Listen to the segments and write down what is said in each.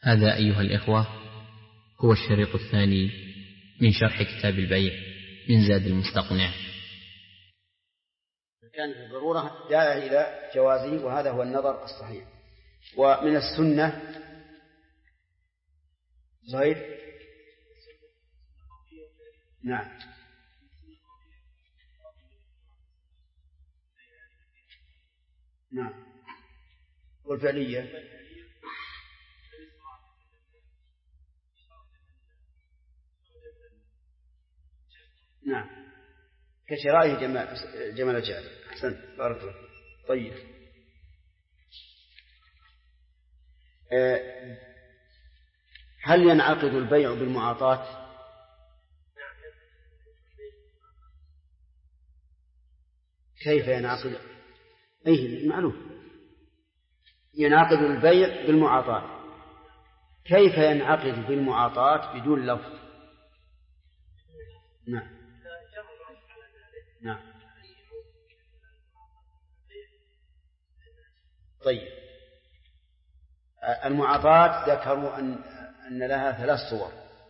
هذا أيها الإخوة هو الشريط الثاني من شرح كتاب البيع من زاد المستقنع. كان في الضرورة داعي إلى جوازه، وهذا هو النظر الصحيح. ومن السنة زهير. نعم. نعم. والفعلية نعم كشرائه جمال جعل. أحسنت، بارك الله. طيب، هل ينعقد البيع بالمعاطاة؟ كيف ينعقد؟ أيه معلوم، ينعقد البيع بالمعاطاة. كيف ينعقد بالمعاطاة بدون لفظ؟ نعم. نعم. طيب، المعاطاة ذكروا أن لها 3 صور.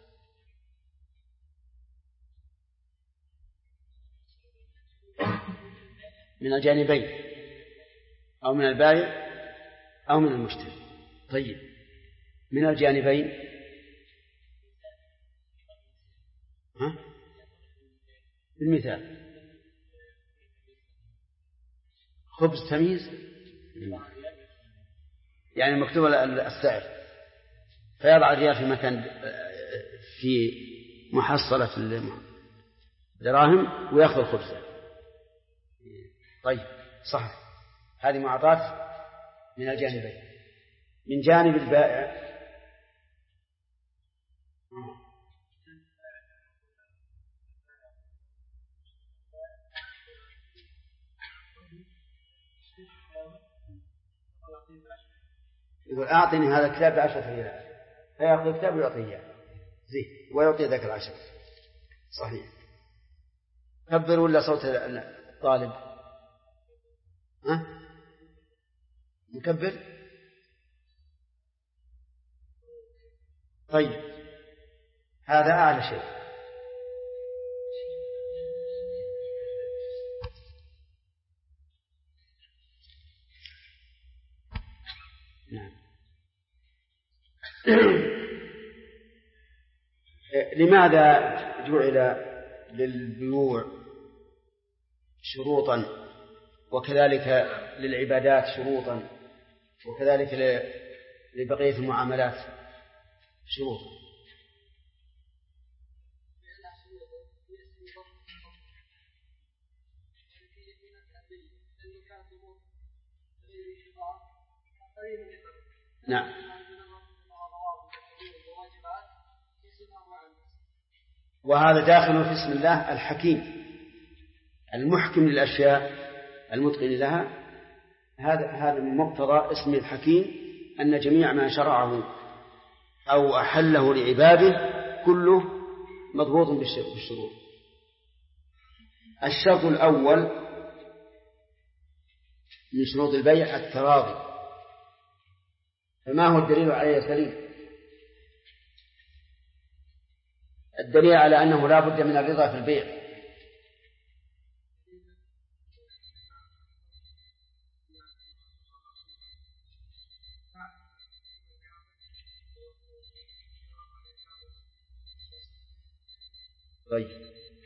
من الجانبين، أو من البائع أو من المشتري. طيب، من الجانبين بالمثال خبز تمييز، يعني مكتوب السعر، فيضع الريال في مكان في محصلة الدراهم ويأخذ خبزه. طيب، صح، هذه معاطاة من الجانبين. من جانب البائع يقول أعطني هذا الكتاب ب10 ريال، فيأخذ الكتاب ويعطيه زين ويعطي ذاك 10. صحيح. كبر ولا صوت الطالب؟ نكبر. طيب، هذا أعلى شيء. نعم. لماذا جعل للبيوع شروطا، وكذلك للعبادات شروطا، وكذلك لبقية المعاملات شروطا؟ نعم. وهذا داخل في اسم الله الحكيم المحكم للأشياء المتقن لها. هذا من مقتضى اسم الحكيم أن جميع ما شرعه أو أحله لعباده كله مضبوط بالشروط. الشرط الأول من شروط البيع التراضي. فما هو الدليل عليه الدليل؟ الدليل على أنه لا بد من الرضا في البيع. طيب،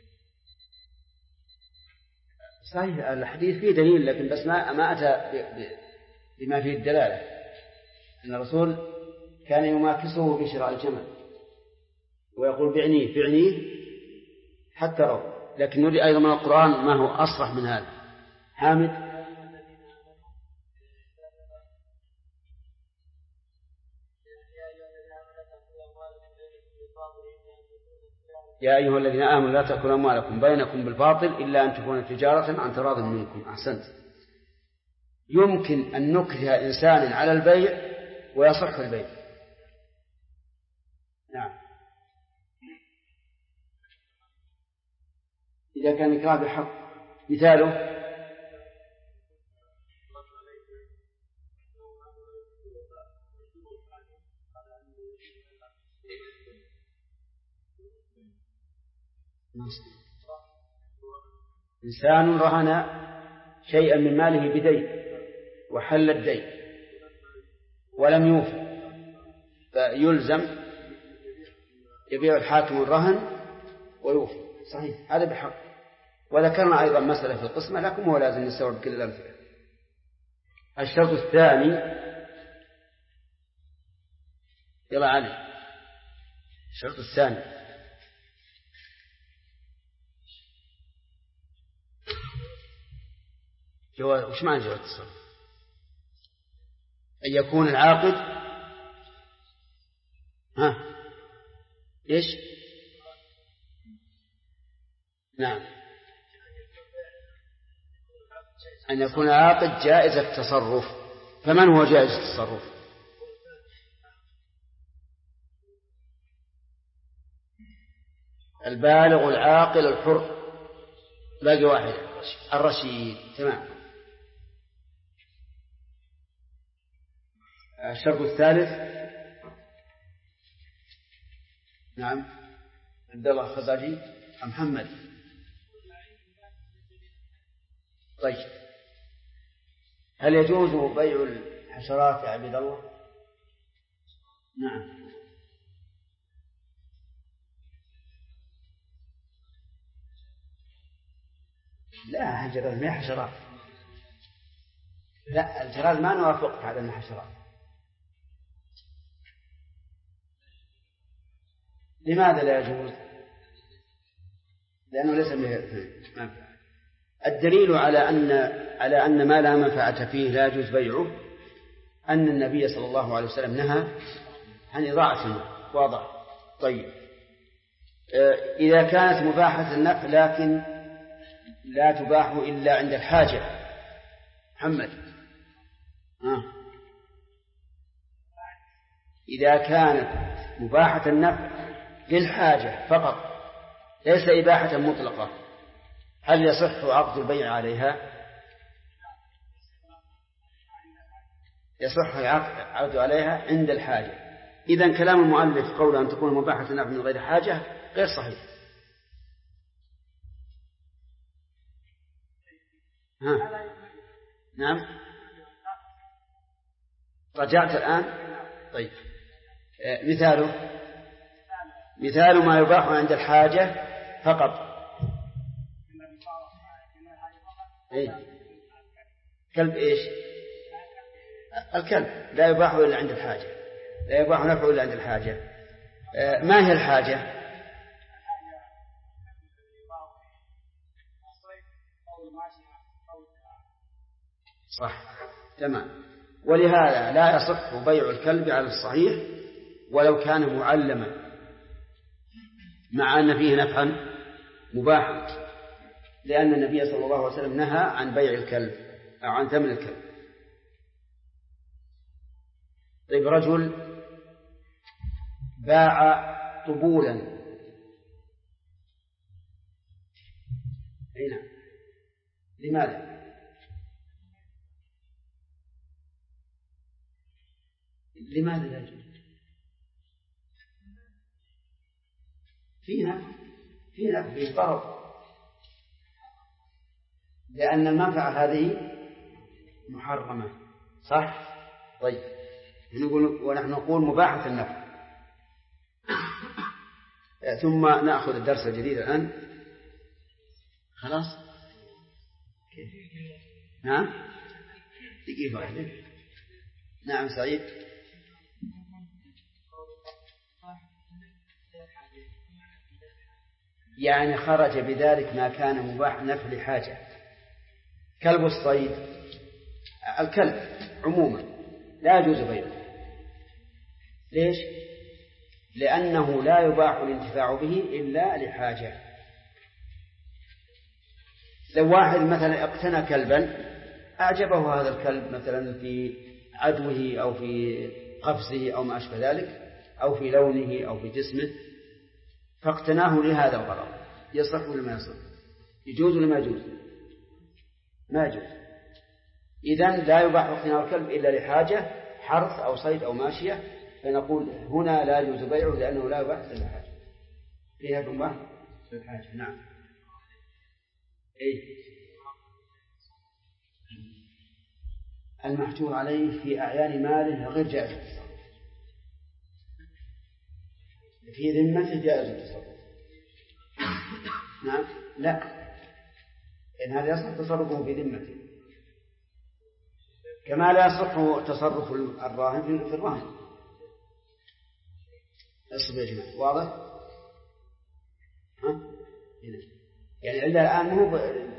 صحيح الحديث فيه دليل، لكن بس ما أتى بما فيه الدلالة. أن الرسول كان يماكسه في شراء الجمل ويقول بعنيه حتى رضى. لكن نريد أيضا من القرآن ما هو أصرح من هذا. حامد. يا أيها الذين آمنوا لا تأكلوا أموالكم بينكم بالباطل إلا أن تكون تجارة عن تراض منكم. أحسنت. يمكن أن نكره إنسان على البيع ويصح البيع. نعم، إذا كان إكراه بحق. مثاله إنسان رهن شيئا من ماله بدين وحل الدين ولم يوفي فيلزم يبيع الحاكم الرهن ويوفي. صحيح، هذا بحق. وذكرنا أيضا مسألة في القسمة، لكن هو لازم نستوعب كل الأمثلة. الشرط الثاني، يلا علي، الشرط الثاني وش معنى جواز التصرف؟ أن يكون العاقد إيش؟ نعم، أن يكون العاقد جائز التصرف. فمن هو جائز التصرف؟ البالغ العاقل الحر، باقي واحد، الرشيد. تمام. الشرط الثالث، نعم، عبد الله الخزاجي محمد. طيب، هل يجوز بيع الحشرات يا عبد الله؟ نعم. لا، الجراد ما هي حشرات. لا، الجراد ما نوافقك على أنها حشرات. لماذا لا يجوز؟ لأنه ليس منفعة. الدليل على أن ما لا منفعة فيه لا يجوز بيعه أن النبي صلى الله عليه وسلم نهى عن إضاعة المال. واضح. طيب، إذا كانت مباحة النفع لكن لا تباح إلا عند الحاجة، محمد، إذا كانت مباحة النفع للحاجة فقط ليس إباحة مطلقة، هل يصح عقد البيع عليها؟ يصح عقد عليها عند الحاجة. إذن كلام المؤلف قول أن تكون مباحة النفع من غير حاجة غير صحيح. نعم، رجعت الآن. طيب، مثال ما يباح عند الحاجة فقط. كلب إيش؟ الكلب لا يباح إلا عند الحاجة، لا يباح نفعه إلا عند الحاجة. ما هي الحاجة؟ صح، تمام. ولهذا لا يصح بيع الكلب على الصحيح ولو كان معلما، مع أن فيه نفعا مباحا، لأن النبي صلى الله عليه وسلم نهى عن بيع الكلب أو عن ثمن الكلب. طيب، رجل باع طبولا، نعم، لماذا؟ لماذا لا يجوز؟ فيه ضرر، لأن المنفعة هذه محرمة. صح؟ طيب، ونحن نقول مباحة النفع. ثم نأخذ الدرس الجديد الآن. خلاص؟ نعم، دقيقة واحدة. نعم سعيد. يعني خرج بذلك ما كان مباح نفع لحاجة. كلب الصيد، الكلب عموما لا يجوز بيعه. ليش؟ لأنه لا يباح الانتفاع به إلا لحاجة. لو واحد مثلا اقتنى كلبا أعجبه هذا الكلب مثلا في عدوه أو في قفزه أو ما أشبه ذلك، أو في لونه أو في جسمه، فاقتناه لهذا الغرض، يصح ولا ما يصح؟ يجوز ولا ما يجوز؟ ما يجوز. إذن لا يباح اقتناء الكلب إلا لحاجة، حرث أو صيد أو ماشية، فنقول هنا لا يجوز بيعه لأنه لا يباح إلا الحاجة، فيها بمباح الحاجة. نعم. إيه؟ المحجور عليه في أعيان ماله غير جائز التصرف، في ذمته جائز التصرف. نعم. لا، إن هذا يصح تصرفه في ذمته، كما لا يصح تصرف الراهن في الرهن. اصبر يا جماعة، واضح؟ ها؟ يعني إلا الآن مو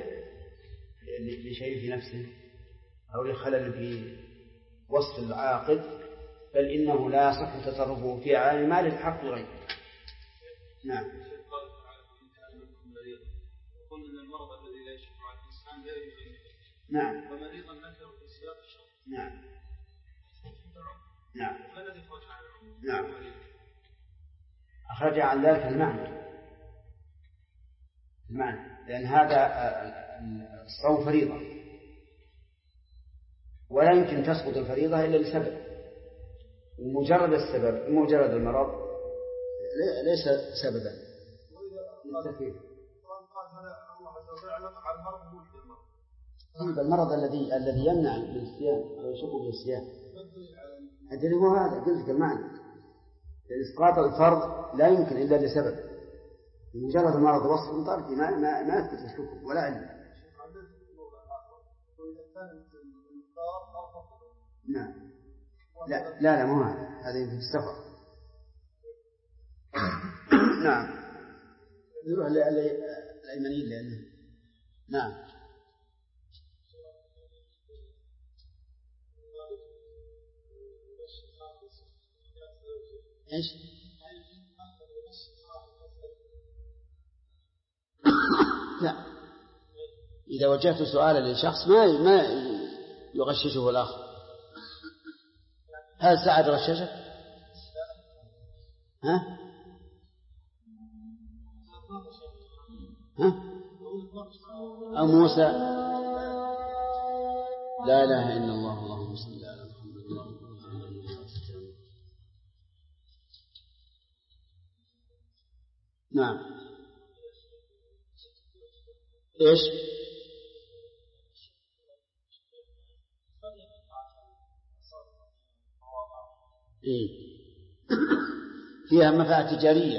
لشيء في نفسه أو لخلل في وصف العاقد، بل إنه لا يصح تصرفه في أعيان مال بحق غيره. نعم. قلنا أن المرض الذي لا يشفع على الإنسان لا يجوز. نعم. ومريضا نكر في سياق الشرع. نعم. نعم. ما الذي خرج عنه؟ نعم. أخرج عن ذلك المعنى، لأن هذا الصوم فريضة، ولا يمكن تسقط الفريضة إلا لسبب، ومجرد السبب مجرد المرض ليس سببا للتكفير. المرض الذي يمنع من الصيام أو يشق به الصيام، أجل هو هذا قلت المعنى، إسقاط الفرض لا يمكن إلا لسبب، مجرد المرض وصف طردي ما يثبت الحكم ولا علم. نعم. لا مو هذا يمكن في السفر. نعم. يروح الأيمنيين لأنه. نعم. إيش؟ لا، إذا وجهت سؤالا لشخص ما يغششه الآخر. هل سعد غششك؟ ها؟ أو موسى؟ لا إله إلا الله، اللهم صل على محمد اللهم صل على محمد. نعم. إيش؟ إيه؟ فيها منفعة تجارية.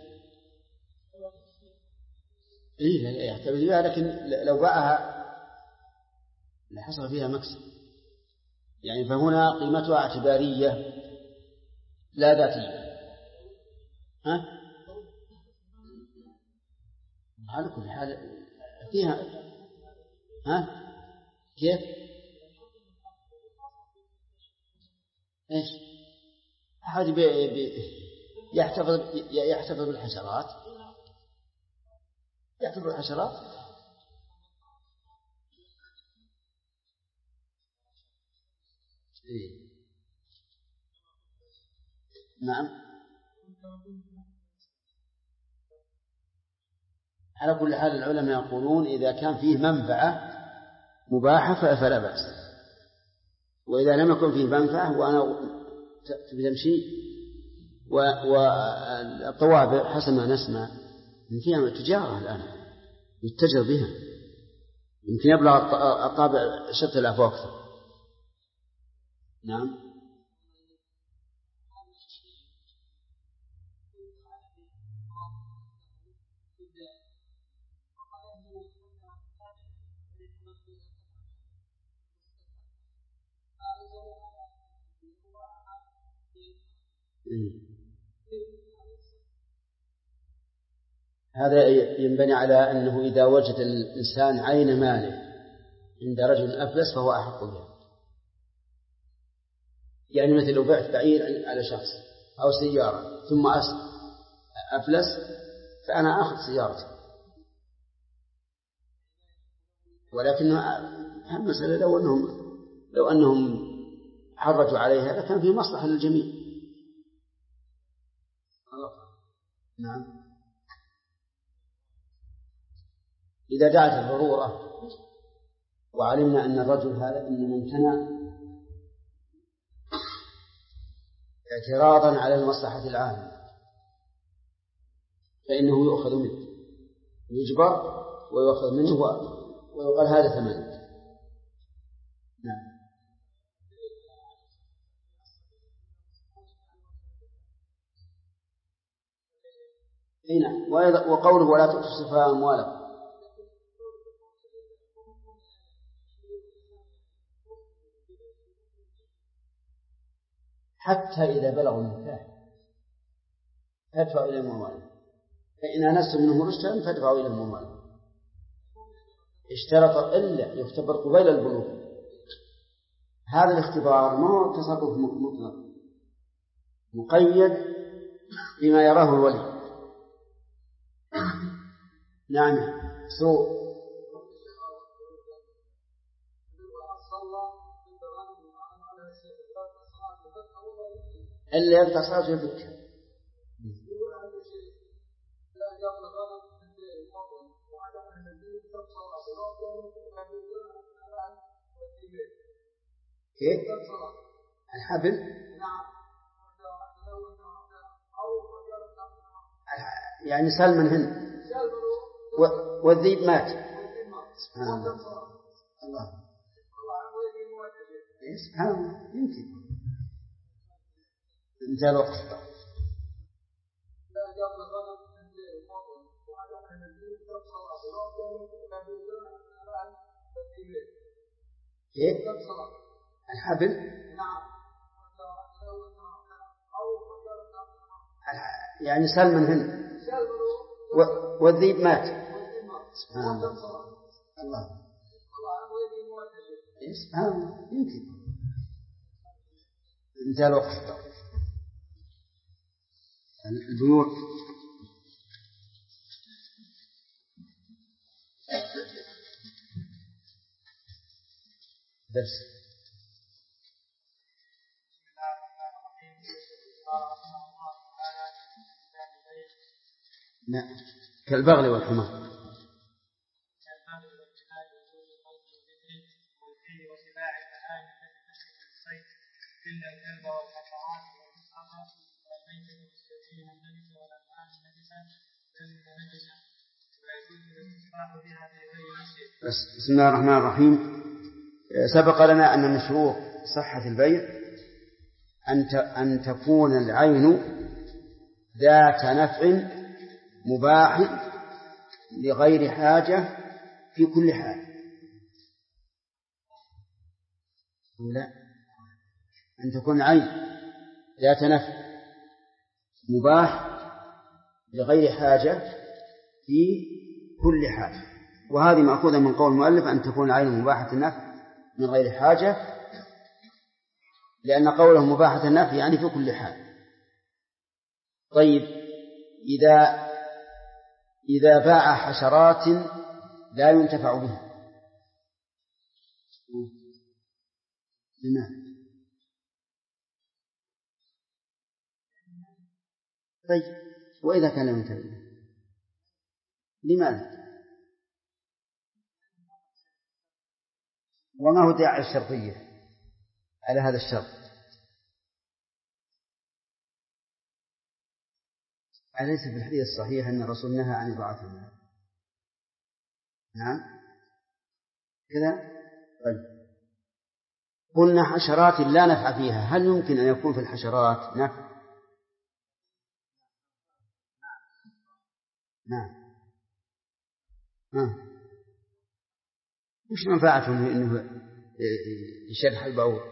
إيه لا يحتمل فيها، لكن لو باعها لحصل فيها مكسب، يعني فهنا قيمتها اعتبارية لا ذاتية. ها؟ على كل حال فيها. ها؟ كيف؟ إيش؟ هذه يحتفظ بالحشرات. يحتفظ بالحشرات. إيه؟ نعم. على كل حال العلماء يقولون إذا كان فيه منفعة مباحة فلا بأس، وإذا لم يكن فيه منفعة وأنا تمشي والطوابع حسب ما نسمع فيها تجارة الآن يتجر بها، يمكن يبلغ الطابع 6,000 وأكثر. نعم. هذا ينبني على أنه إذا وجد الإنسان عين ماله عند رجل أفلس فهو أحق به. يعني مثل لو بعت بعير على شخص أو سيارة ثم أفلس فأنا أخذ سيارتي، ولكن المسألة لو أنهم حرجوا عليها لكان في مصلحة للجميع. نعم. إذا دعت الضرورة وعلمنا أن الرجل هذا إن ممتنع اعتراضا على المصلحة العامة فإنه يؤخذ منه، يجبر ويؤخذ منه ويقال هذا ثمن. نعم. نعم. وقوله ولا تؤتوا السفهاء أموالكم، حتى إذا بلغوا النكاح فادفعوا إليهم أموالهم، فإن آنستم منهم رشدا فادفعوا إليهم أموالهم. اشترط إلا يختبر قبيل البلوغ. هذا الاختبار ما هو تصرف مطلق، مقيد بما يراه الولي. نعم. سوء اللي يقطع صلاته يفكر. كيف؟ الحبل يعني سلم منهن والذيب مات. سبحان الله. الله. سبحان الله. يمكن انتهى الوقت. كيف؟ الحبل يعني سلم منهن والذيب مات. سبحان الله. الله. سبحان الله. يمكن انتهى الوقت. البيوع درس. نعم. كالبغل والحمار. إلا الكلب والحشرات والمسخة والميتة والسجين النجسة والأنعام النجسة والنجسة ويجوز الاستشفاء بها في غير مسجد. بسم الله الرحمن الرحيم. سبق لنا أن من شروط صحة البيع أن تكون العين ذات نفع مباح لغير حاجة في كل حال. لا، أن تكون عين ذات نفع مباح لغير حاجة في كل حال، وهذه مأخوذة من قول المؤلف أن تكون العين مباحة النفع من غير حاجة، لأن قوله مباحة النفع يعني في كل حال. طيب، إذا باع حشرات لا ينتفع بها لماذا؟ طيب، وإذا كان لم ينتفع بها لماذا؟ وما هو داعي الشرطية على هذا الشرط؟ أليس في الحديث الصحيح أن الرسول نهى عن إضاعة المال؟ نعم كذا. طيب، قلنا حشرات لا نفع فيها، هل يمكن أن يكون في الحشرات نفع؟ نعم. وش منفعته إنه يشرح البعوض؟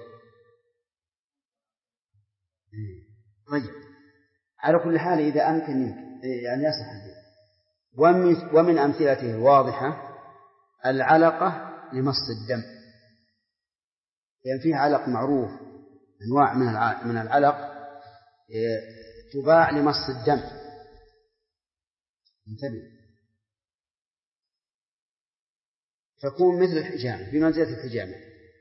طيب، على كل حال إذا أمكن يعني يصح البيع. ومن أمثلته الواضحة العلقة لمص الدم، يعني فيه علق معروف، أنواع من العلق تباع لمص الدم. انتبه، تكون مثل الحجامة بمنزلة الحجامة.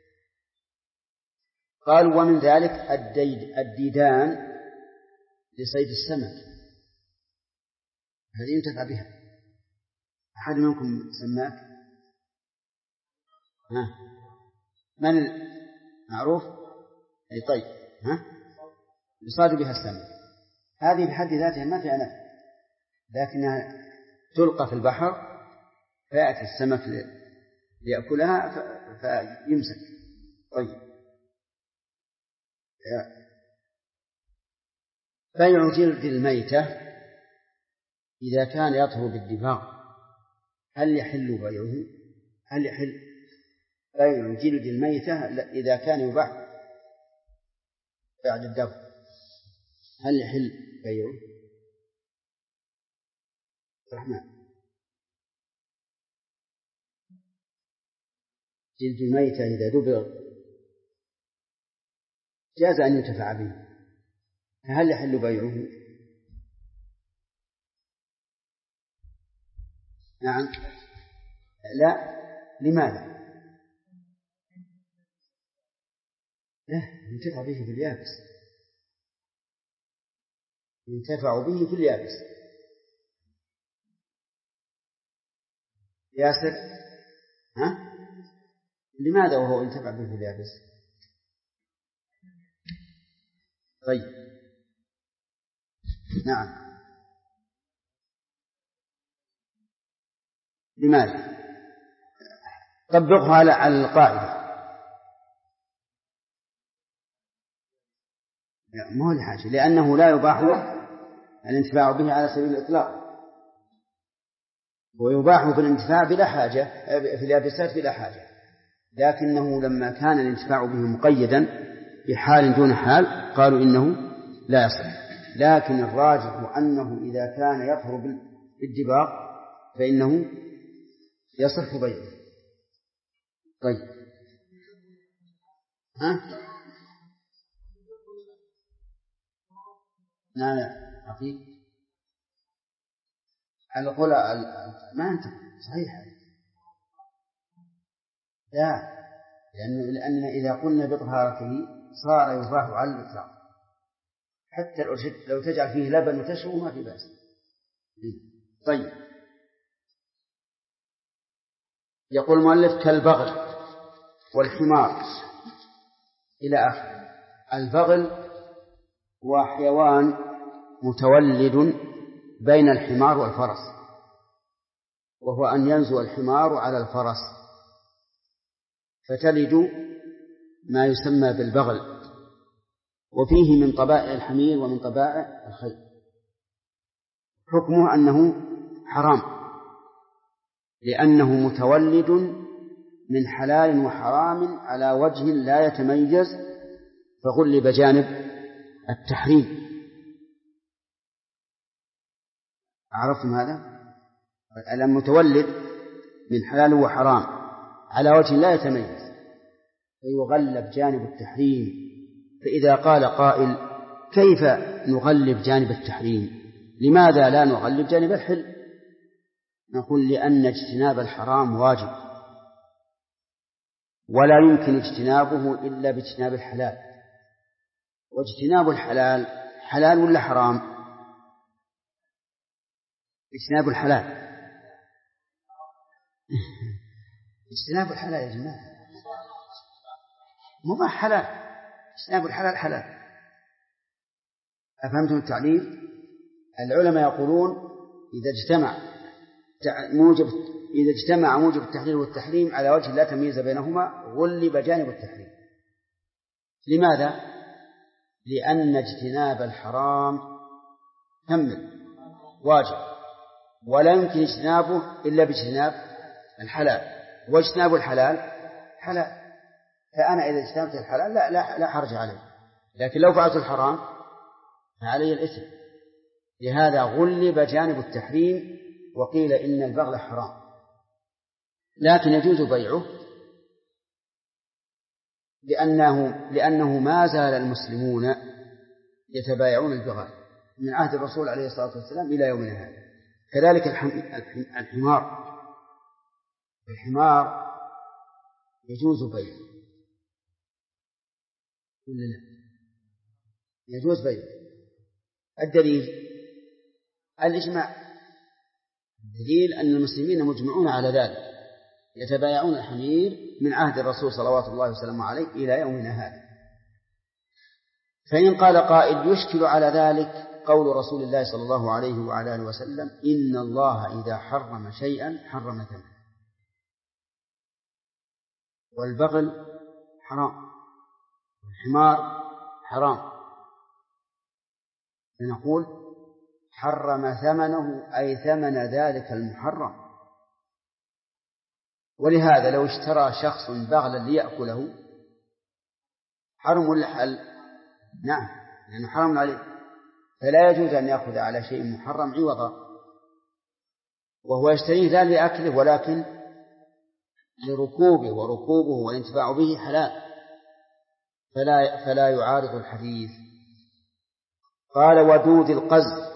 قال ومن ذلك الديدان لصيد السمك، هذه ينتفع بها. أحد منكم سماك؟ من معروف؟ أي طيب، يصاد بها السمك. هذه بحد ذاتها ما فيها نفع، لكنها تلقى في البحر فيأتي السمك ليأكلها فيمسك. طيب، بيع جلد الميتة إذا كان يطهر بالدباغ هل يحل بيعه؟ هل يحل بيع جلد الميتة إذا كان يباع بعد الدبغ؟ هل يحل بيعه؟ الرحمن، جلد الميتة إذا دبغ جاز أن ينتفع به، هل يحل بيعه؟ نعم. لا، لماذا؟ لا، ينتفع به في اليابس، ينتفع به في اليابس. ياسر، ها؟ لماذا وهو ينتفع به في اليابس؟ طيب، نعم. لماذا؟ طبقها على القاعدة. ما هو لحاجة، لأنه لا يباح الانتفاع به على سبيل الإطلاق، ويباح في الانتفاع بلا حاجة في اليابسات بلا حاجة، لكنه لما كان الانتفاع به مقيدا بحال دون حال قالوا إنه لا يصح. لكن الراجح أنه إذا كان يطهر بالدباغ فإنه يصح بيعه. طيب، ها؟ لا أخي، على قول ما أنت صحيح. لا، لأن إذا قلنا بطهارته صار يباح على الإطلاق، حتى لو تجعل فيه لبن وتشرب ما في بأس. طيب، يقول المؤلف كالبغل والحمار إلى آخر. البغل هو حيوان متولد بين الحمار والفرس، وهو أن ينزو الحمار على الفرس فتلد ما يسمى بالبغل، وفيه من طبائع الحمير ومن طبائع الخيل. حكمه أنه حرام لأنه متولد من حلال وحرام على وجه لا يتميز، فغلب جانب التحريم. عرفتم هذا؟ المتولد من حلال وحرام على وجه لا يتميز فيغلب جانب التحريم. فإذا قال قائل كيف نغلب جانب التحريم؟ لماذا لا نغلب جانب الحل؟ نقول لأن اجتناب الحرام واجب، ولا يمكن اجتنابه إلا باجتناب الحلال. واجتناب الحلال حلال ولا حرام؟ اجتناب الحلال اجتناب الحلال يا جماعة، مباح حلال، اجتناب الحلال حلال. أفهمتم التعليل؟ العلماء يقولون إذا اجتمع موجب التحليل والتحريم على وجه لا تمييز بينهما غلب جانب التحريم. لماذا؟ لأن اجتناب الحرام واجب، ولا يمكن اجتنابه إلا باجتناب الحلال، واجتناب الحلال حلال. فأنا إذا اجتنبت الحلال لا حرج عليه، لكن لو فعلت الحرام فعلي الإثم. لهذا غلب جانب التحريم وقيل إن البغل حرام، لكن يجوز بيعه لأنه ما زال المسلمون يتبايعون البغال من عهد الرسول عليه الصلاة والسلام إلى يومنا هذا. كذلك الحمار يجوز بيعه ولا لا؟ يجوز بيعه. الدليل الإجماع، الدليل أن المسلمين مجمعون على ذلك، يتبايعون الحمير من عهد الرسول صلوات الله وسلامه عليه إلى يومنا هذا. فإن قال قائل يشكل على ذلك قول رسول الله صلى الله عليه وعلى آله وسلم إن الله إذا حرم شيئا حرم ثمنه، والبغل حرام والحمار حرام، فنقول حرم ثمنه أي ثمن ذلك المحرم. ولهذا لو اشترى شخص بغلا ليأكله حرم ولا حل؟ نعم، لأنه حرم عليه، فلا يجوز أن يأخذ على شيء محرم عوضا، وهو يشتريه لا لأكله ولكن لركوبه، وركوبه والانتفاع به حلال، فلا يعارض الحديث. قال ودود القز.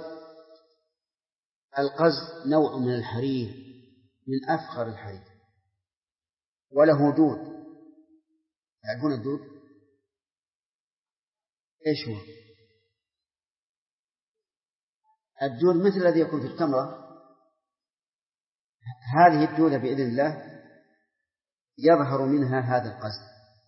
القز نوع من الحرير، من أفخر الحرير، وله دود. تعرفون الدود إيش هو؟ الدود مثل الذي يكون في التمرة. هذه الدودة بإذن الله يظهر منها هذا القز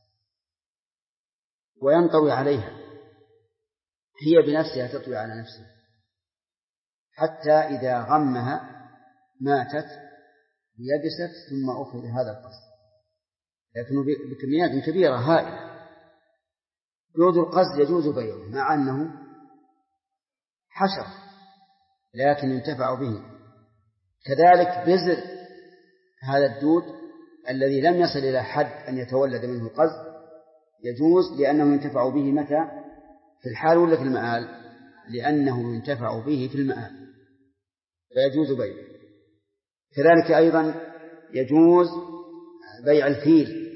وينطوي عليها، هي بنفسها تطوي على نفسها حتى إذا غمها ماتت ويبست، ثم أخذ هذا القز، لكنه بكميات كبيرة هائلة. دود القز يجوز بيعه مع أنه حشر لكن ينتفع به. كذلك بزر هذا الدود الذي لم يصل إلى حد أن يتولد منه القز يجوز، لأنه ينتفع به متى؟ في الحال ولا في المآل؟ لأنه ينتفع به في المآل فيجوز بيعه. كذلك أيضا يجوز بيع الفيل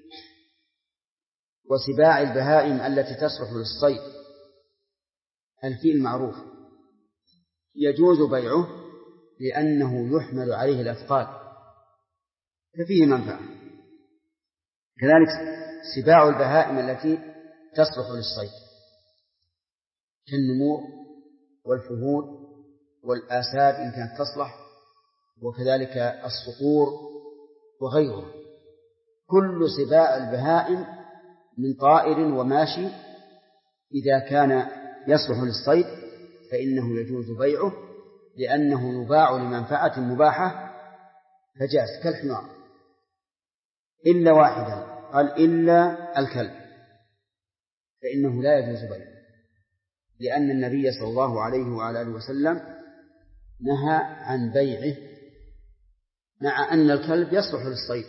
وسباع البهائم التي تصلح للصيد. الفيل معروف يجوز بيعه لأنه يحمل عليه الأثقال ففيه منفعة. كذلك سباع البهائم التي تصلح للصيد كالنمور والفهود والآساد إن كانت تصلح، وكذلك الصقور وغيرها. كل سباع البهائم من طائر وماشي إذا كان يصلح للصيد فإنه يجوز بيعه لأنه يباع لمنفعة مباحة فجاز، كالحمار، إلا واحدا قال إلا الكلب فإنه لا يجوز بيعه، لأن النبي صلى الله عليه وعلى آله وسلم نهى عن بيعه مع أن الكلب يصلح للصيد.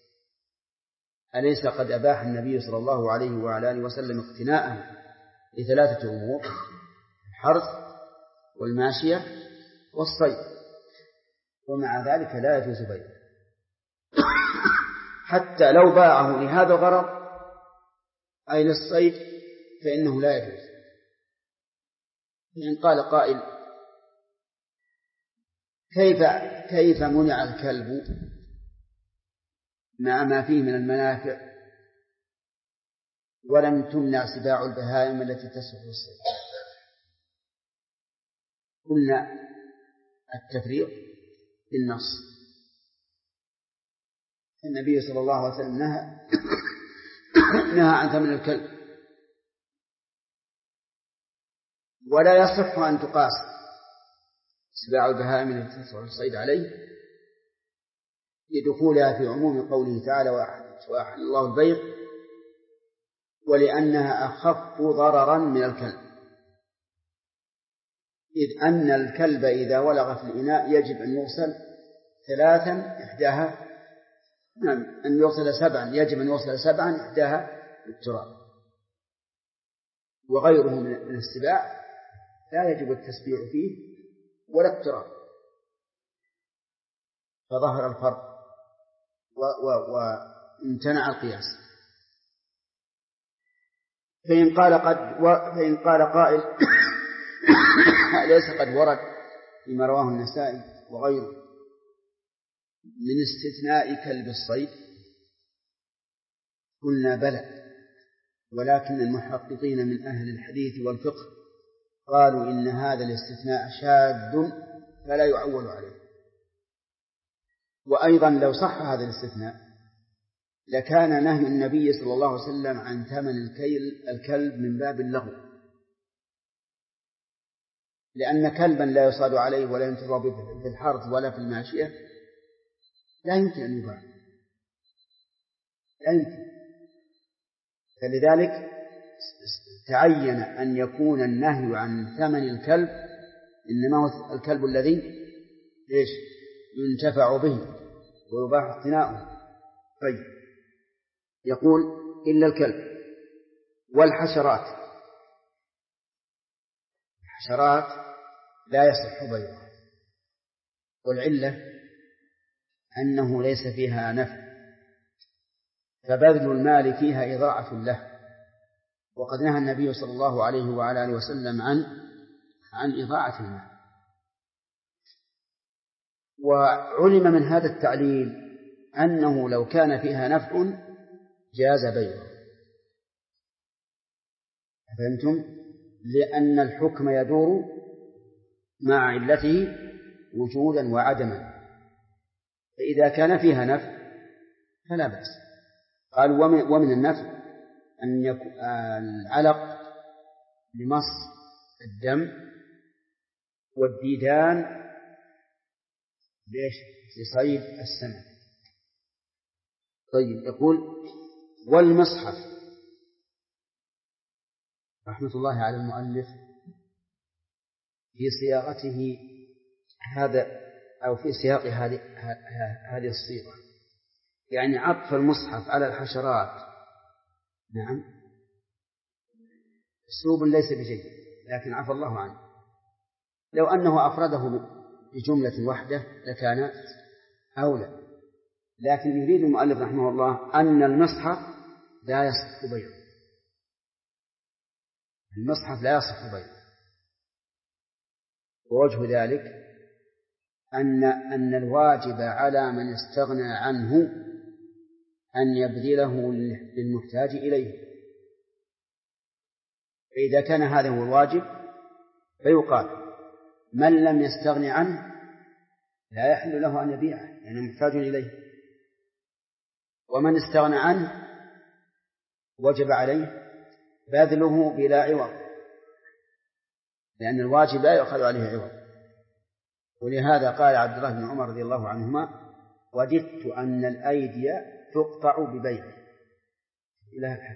أليس قد أباح النبي صلى الله عليه وعلى آله وسلم اقتناءه لثلاثة أمور: الحرث والماشية والصيد، ومع ذلك لا يجوز بيعه حتى لو باعه لهذا الغرض أي للصيد فإنه لا يجوز. إن قال قائل كيف منع الكلب مع ما فيه من المنافع ولم تمنع سباع البهائم التي تصلح للصيد؟ قلنا التفريق بالنص. النبي صلى الله عليه وسلم نهى عن ثمن الكلب، ولا يصح أن تقاس سباع البهائم التي تصلح للصيد عليه لدخولها في عموم قوله تعالى وأحل الله البيع، ولأنها أخف ضررا من الكلب، إذ أن الكلب إذا ولغ في الإناء يجب أن يغسل ثلاثا إحداها أن يغسل سبعا، يجب أن يغسل سبعا إحداها بالتراب، وغيره من السباع لا يجب التسبيع فيه ولا التراب، فظهر الفرق وامتنع القياس. فإن قال قائل أليس قد ورد فيما رواه النسائي وغيره من استثناء كلب الصيد؟ قلنا بلى، ولكن المحققين من أهل الحديث والفقه قالوا إن هذا الاستثناء شاذ فلا يعول عليه. وأيضا لو صح هذا الاستثناء لكان نهي النبي صلى الله عليه وسلم عن ثمن الكلب من باب اللغو، لأن كلبا لا يصاد عليه ولا ينتفع به في الحرث ولا في الماشية لا يمكن أن يباع، لا يمكن. فلذلك تعين أن يكون النهي عن ثمن الكلب إنما هو الكلب الذي ينتفع به ويباح اقتناؤه. طيب، يقول إلا الكلب والحشرات. الحشرات لا يصح بيعها، والعلة أنه ليس فيها نفع، فبذل المال فيها إضاعة له، وقد نهى النبي صلى الله عليه وعلى آله وسلم عن إضاعة المال. وعلم من هذا التعليل أنه لو كان فيها نفع جاز بيعه. فهمتم؟ لأن الحكم يدور مع علته وجودا وعدما، فإذا كان فيها نفع فلا بأس. قال ومن النفع أن يكون العلق لمص الدم، والديدان لصيد السمك. طيب، يقول والمصحف. رحمة الله على المؤلف في صياغته هذا أو في سياق هذه الصيغة، يعني عطف المصحف على الحشرات. نعم، أسلوب ليس بجيد، لكن عفى الله عنه. لو أنه أفرده بجملة واحدة لكان أولى، لكن يريد المؤلف رحمه الله أن المصحف لا يصح بيعه. المصحف لا يصح بيعه، ووجه ذلك أن الواجب على من استغنى عنه أن يبذله للمحتاج إليه. فإذا كان هذا هو الواجب فيقال من لم يستغن عنه لا يحل له أن يبيعه لأنه محتاج إليه، ومن استغنى عنه وجب عليه بذله بلا عوض، لأن الواجب لا يؤخذ عليه عوض. ولهذا قال عبد الله بن عمر رضي الله عنهما وددت أن الأيدي تقطع ببيعه إلى الحد،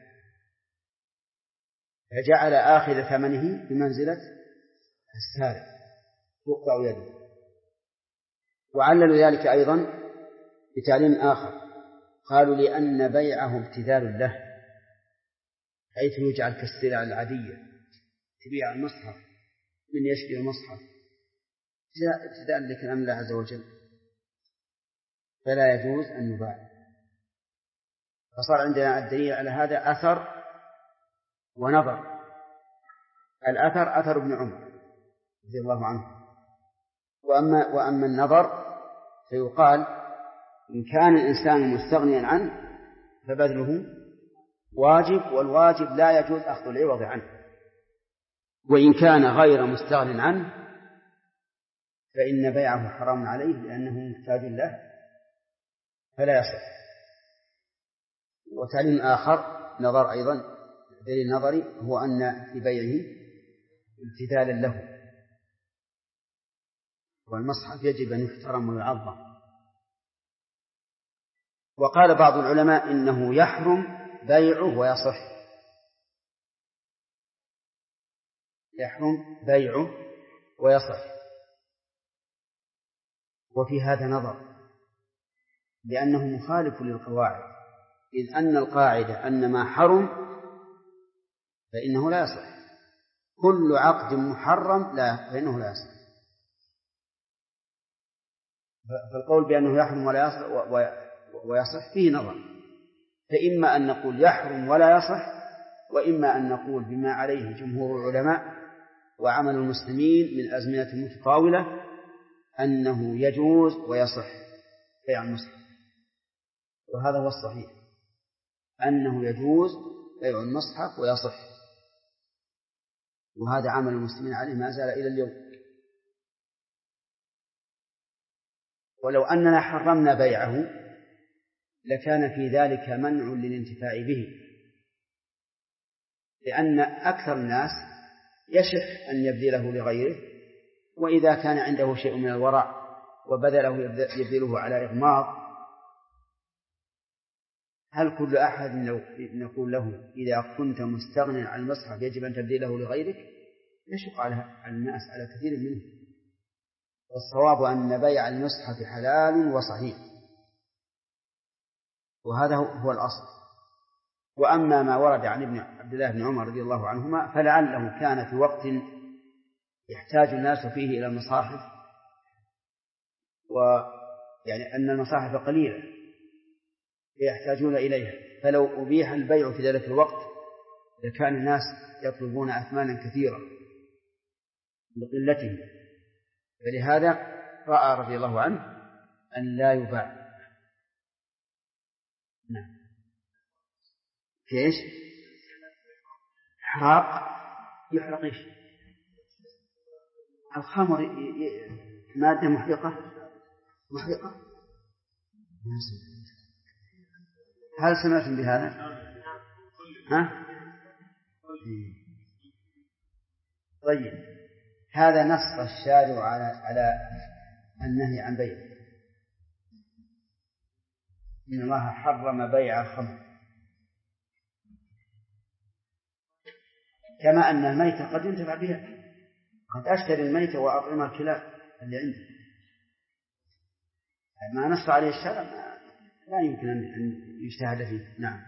فجعل آخذ ثمنه بمنزلة السارق تقطع يده. وعللوا ذلك أيضا بتعليم آخر، قالوا لأن بيعه ابتذال له، حيث يجعل كالسلع العادية، تبيع المصحف من يشتري المصحف ابتداء لكلام الله عز وجل، فلا يجوز أن يباع. فصار عندنا الدليل على هذا أثر ونظر. الأثر أثر ابن عمر رضي الله عنه، وأما النظر فيقال إن كان الإنسان مستغنيا عنه فبذله واجب، والواجب لا يجوز أخذ العوض عنه. وإن كان غير مستغن عنه فإن بيعه حرام عليه لأنه محتاج له فلا يصح. وتعليم آخر نظر أيضا، دليل نظري هو أن في بيعه امتثالا له، والمصحف يجب أن يحترم ويعظم. وقال بعض العلماء إنه يحرم بيعه ويصح، يحرم بيعه ويصح. وفي هذا نظر، لأنه مخالف للقواعد، إذ أن القاعدة أن ما حرم فإنه لا يصح، كل عقد محرم لا فإنه لا يصح. فالقول بأنه يحرم ويصح فيه نظر، فإما أن نقول يحرم ولا يصح، وإما أن نقول بما عليه جمهور العلماء وعمل المسلمين من أزمنة متطاولة أنه يجوز ويصح بيع المصحف. وهذا هو الصحيح، أنه يجوز بيع المصحف ويصح، وهذا عمل المسلمين عليه ما زال إلى اليوم. ولو أننا حرمنا بيعه لكان في ذلك منع للانتفاع به، لأن أكثر الناس يشح أن يبذله لغيره وإذا كان عنده شيء من الورع وبذله يبذله على إغماض، هل كل أحد نقول له إذا كنت مستغنيا عن المصحف يجب أن تبذله لغيرك؟ يشق على الناس على كثير منهم. والصواب أن بيع المصحف حلال وصحيح، وهذا هو الأصل. وأما ما ورد عن ابن عبد الله بن عمر رضي الله عنهما فلعله كان في وقت يحتاج الناس فيه إلى المصاحف، ويعني أن المصاحف قليلة يحتاجون إليها، فلو أبيح البيع في ذلك الوقت لكان الناس يطلبون أثمانا كثيرة لقلتهم، فلهذا رأى رضي الله عنه أن لا يباع. نعم. في إيش؟ إحراق. يحرق إيش؟ الخمر مادة محرقة. هل سمعتم بهذا؟ ها؟ طيب، هذا نص الشارع على النهي عن بيع. إن الله حرم بيع الخمر، كما أن الميتة قد ينتفع بها. قد أشتري الميتة وأطعم الكلاب اللي عندي، ما نص عليه الشرع لا يمكن أن يجتهد فيه. نعم.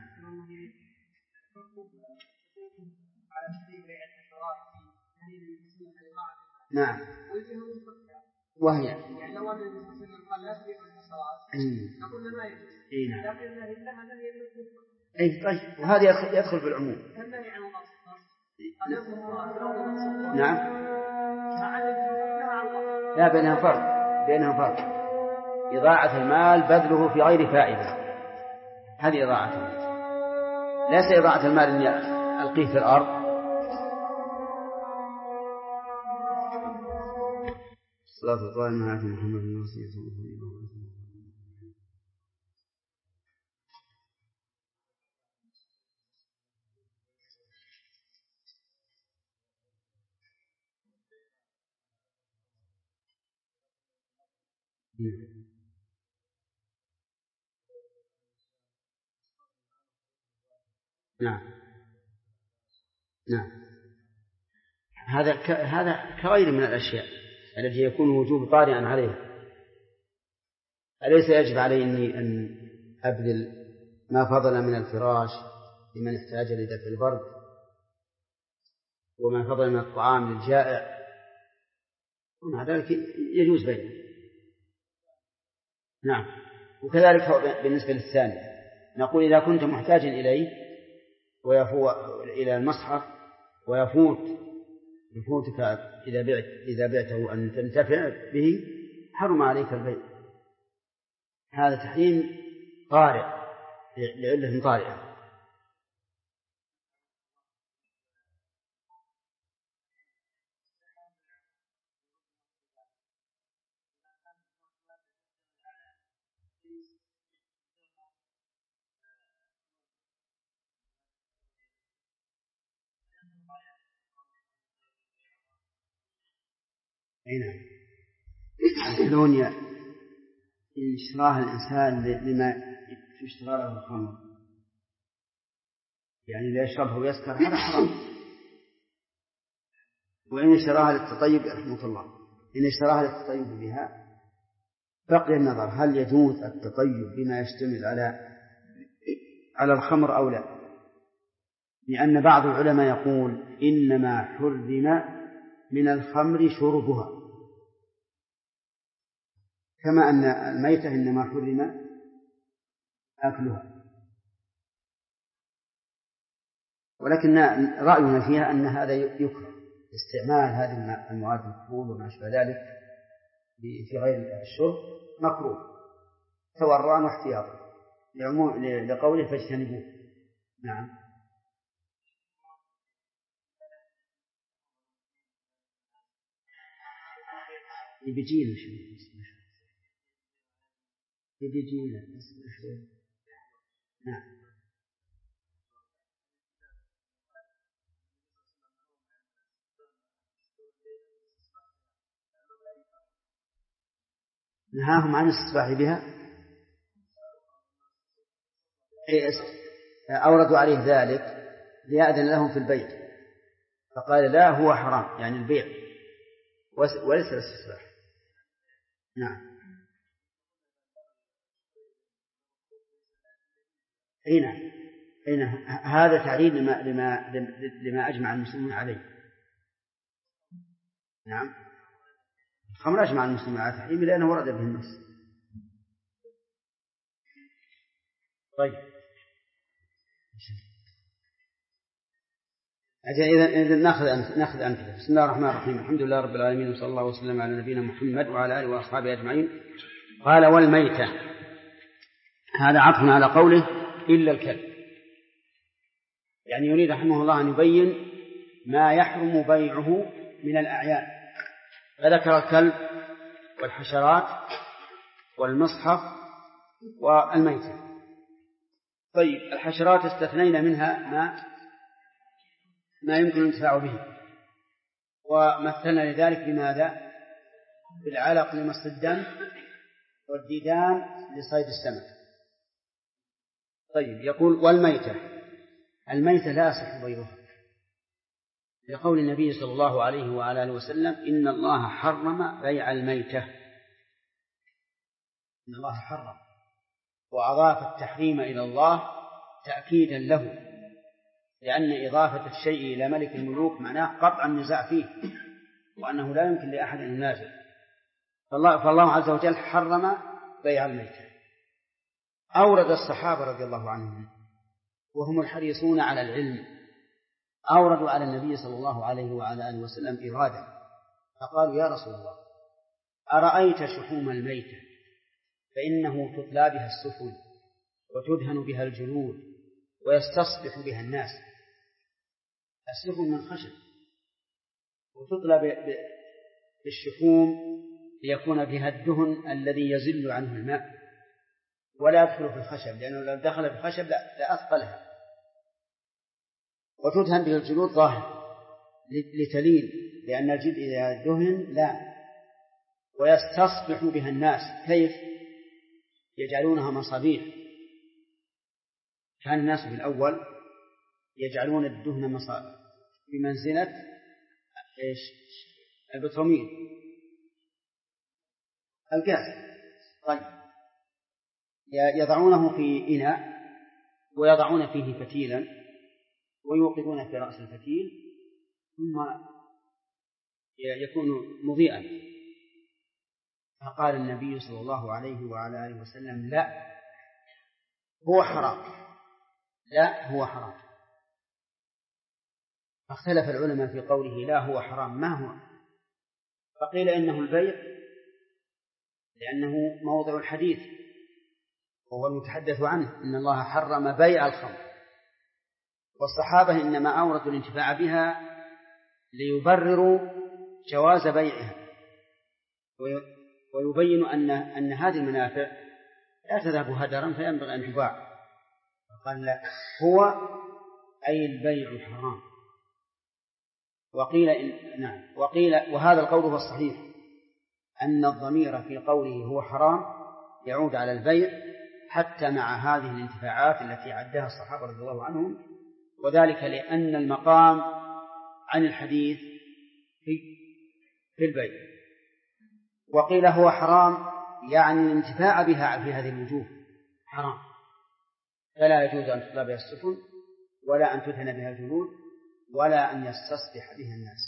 نعم. وهي يعني لو أن قال لا تبيع الحصرات نقول ما يجوز، لكن النهي لها نهي المذكور. أي طيب، وهذا يدخل في العموم. النهي عن نعم. لا، بينها فرق. إضاعة المال بذله في غير فائدة، هذه إضاعة المال. ليس إضاعة المال أن ألقيه في الأرض. الصلاة والسلام على محمد وصحبه وسلم. نعم. هذا كغير من الأشياء التي يكون وجوب طارئا عليها. أليس يجب علي أن أبذل ما فضل من الفراش لمن احتاج لدفع البرد، وما فضل من الطعام للجائع، ومع ذلك يجوز بينه. نعم. وكذلك بالنسبة للثاني نقول إذا كنت محتاجا إليه إلى المصحف يفوتك إذا بعته أن تنتفع به، حرم عليك البيع. هذا تحريم طارئ لعلة طارئة. نعم. يسألون إن اشتراه الإنسان لما يشترى له الخمر، يعني إذا يشربه ويسكر هذا حرام. وإن اشتراها للتطيب رحمة الله، إن اشتراها للتطيب بها بقي النظر هل يجوز التطيب بما يشتمل على الخمر أو لا، لأن بعض العلماء يقول إنما حرم من الخمر شربها، كما أن الميتة إنما حرم أكلها. ولكن رأينا فيها أن هذا يكره، استعمال هذه المواد الكحول وما أشبه ذلك في غير الشرب مكروه تورعا واحتياطا لقوله فاجتنبوه. نعم. يبيجينا شوي. نعم. نهاهم عن الاستصباح بها، أوردوا عليه ذلك ليأذن لهم في البيت، فقال لا هو حرام، يعني البيع وليس الاستصباح. نعم. أين هذا تعليل لما أجمع المسلمون عليه. نعم، الخمر أجمع المسلمون على تحريمه لأنه ورد به النص. طيب، إذا نأخذ أمثلة. بسم الله الرحمن الرحيم، الحمد لله رب العالمين، وصلى الله وسلم على نبينا محمد وعلى آله وأصحابه أجمعين. قال والميتة، هذا عطف على قوله إلا الكلب، يعني يريد رحمه الله أن يبين ما يحرم بيعه من الأعيان، فذكر الكلب والحشرات والمصحف والميتة. طيب، الحشرات استثنينا منها ما يمكن الانتفاع به، ومثلنا لذلك بماذا؟ بالعلق لمص الدم، والديدان لصيد السمك. طيب، يقول والميتة، الميتة لا يصح بيعها لقول النبي صلى الله عليه وعلى آله وسلم إن الله حرم بيع الميتة. إن الله حرم، وأضاف التحريم إلى الله تأكيدا له، لأن إضافة الشيء إلى ملك الملوك معناه قطع النزاع فيه، وأنه لا يمكن لأحد أن ينازع. فالله عز وجل حرم بيع الميتة. أورد الصحابة رضي الله عنهم وهم الحريصون على العلم، أوردوا على النبي صلى الله عليه وعلى آله وسلم إرادا، فقالوا يا رسول الله أرأيت شحوم الميتة فإنه تطلى بها السفن وتدهن بها الجلود ويستصبح بها الناس. السفن من خشب، وتطلى بالشحوم ليكون بها الدهن الذي يزل عنه الماء ولا يدخل في الخشب، لأنه لو دخل في الخشب لأثقلها. وتدهن به الجلود ظاهر لتلين، لأن الجلد إذا دهن لا. ويستصبح بها الناس، كيف؟ يجعلونها مصابيح. كان الناس في الأول يجعلون الدهن مصابيح بمنزلة البتروميل، الغاز. طيب، يضعونه في إناء ويضعون فيه فتيلا ويوقدون في رأس الفتيل ثم يكون مضيئا. فقال النبي صلى الله عليه وعلى آله وسلم لا هو حرام، لا هو حرام. فاختلف العلماء في قوله لا هو حرام ما هو. فقيل إنه البيع، لأنه موضع الحديث وهو المتحدث عنه، إن الله حرم بيع الخمر. والصحابة إنما أوردوا الانتفاع بها ليبرروا جواز بيعها، ويبينوا أن هذه المنافع لا تذهب هدرا فينبغي أن تباع. فقال لا هو أي البيع حرام. وقيل وهذا القول هو الصحيح، أن الضمير في قوله هو حرام يعود على البيع حتى مع هذه الانتفاعات التي عدها الصحابة رضي الله عنهم، وذلك لأن المقام عن الحديث في البيع. وقيل هو حرام يعني الانتفاع بها في هذه الوجوه حرام، فلا يجوز أن تطلى بها السفن ولا أن تدهن بها الجلود ولا أن يستصبح بها الناس.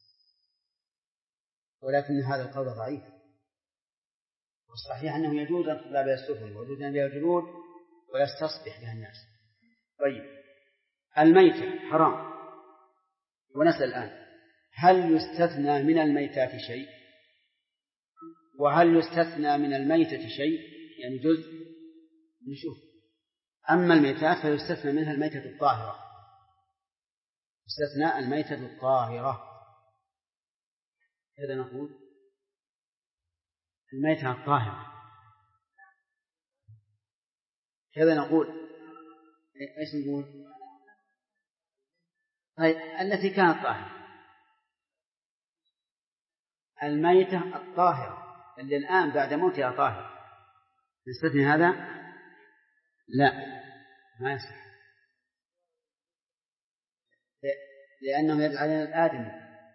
ولكن هذا القول ضعيف، والصحيح أنه يجوز أن تطلى بها السفن وتدهن بها الجلود ويستصبح بها الناس. طيب، الميتة حرام. ونسأل الآن هل يستثنى من الميتات شيء؟ وهل يستثنى من الميتة شيء يعني جزء؟ نشوف. أما الميتات فيستثنى منها الميتة الطاهرة، استثناء الميتة الطاهرة. هذا نقول الميتة الطاهرة، هذا نقول إيش نقول؟ طيب، التي كانت طاهرة الميتة الطاهرة اللي الآن بعد موتها طاهرة، نستثني هذا؟ لا، ما يصح، لأنه يدل علينا الآدمي،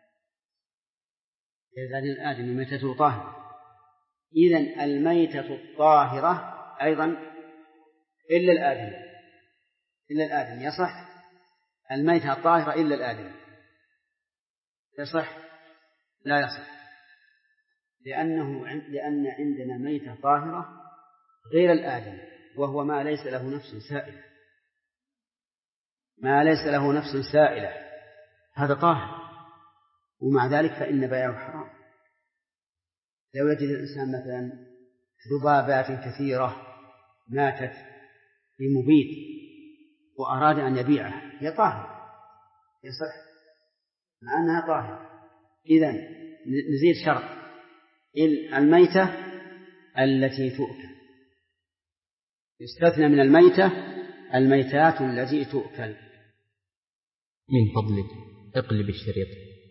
يدل علينا الآدمي ميتته طاهرة. إذن الميتة الطاهرة أيضا إلا الآدمي، إلا الآدمي يصح. الميتة الطاهرة إلا الآدمي يصح؟ لا يصح، لأن عندنا ميتة طاهرة غير الآدمي، وهو ما ليس له نفس سائلة، ما ليس له نفس سائلة هذا طاهر، ومع ذلك فإن بيعه حرام. لو يجد الإنسان مثلا ذبابات كثيرة ماتت بمبيد وأراد أن يبيعها، هي طاهرة يصح مع أنها طاهرة. إذن نزيد شرط، الميتة التي تؤكل، يستثنى من الميتة الميتات التي تؤكل. من فضلك اقلب الشريط.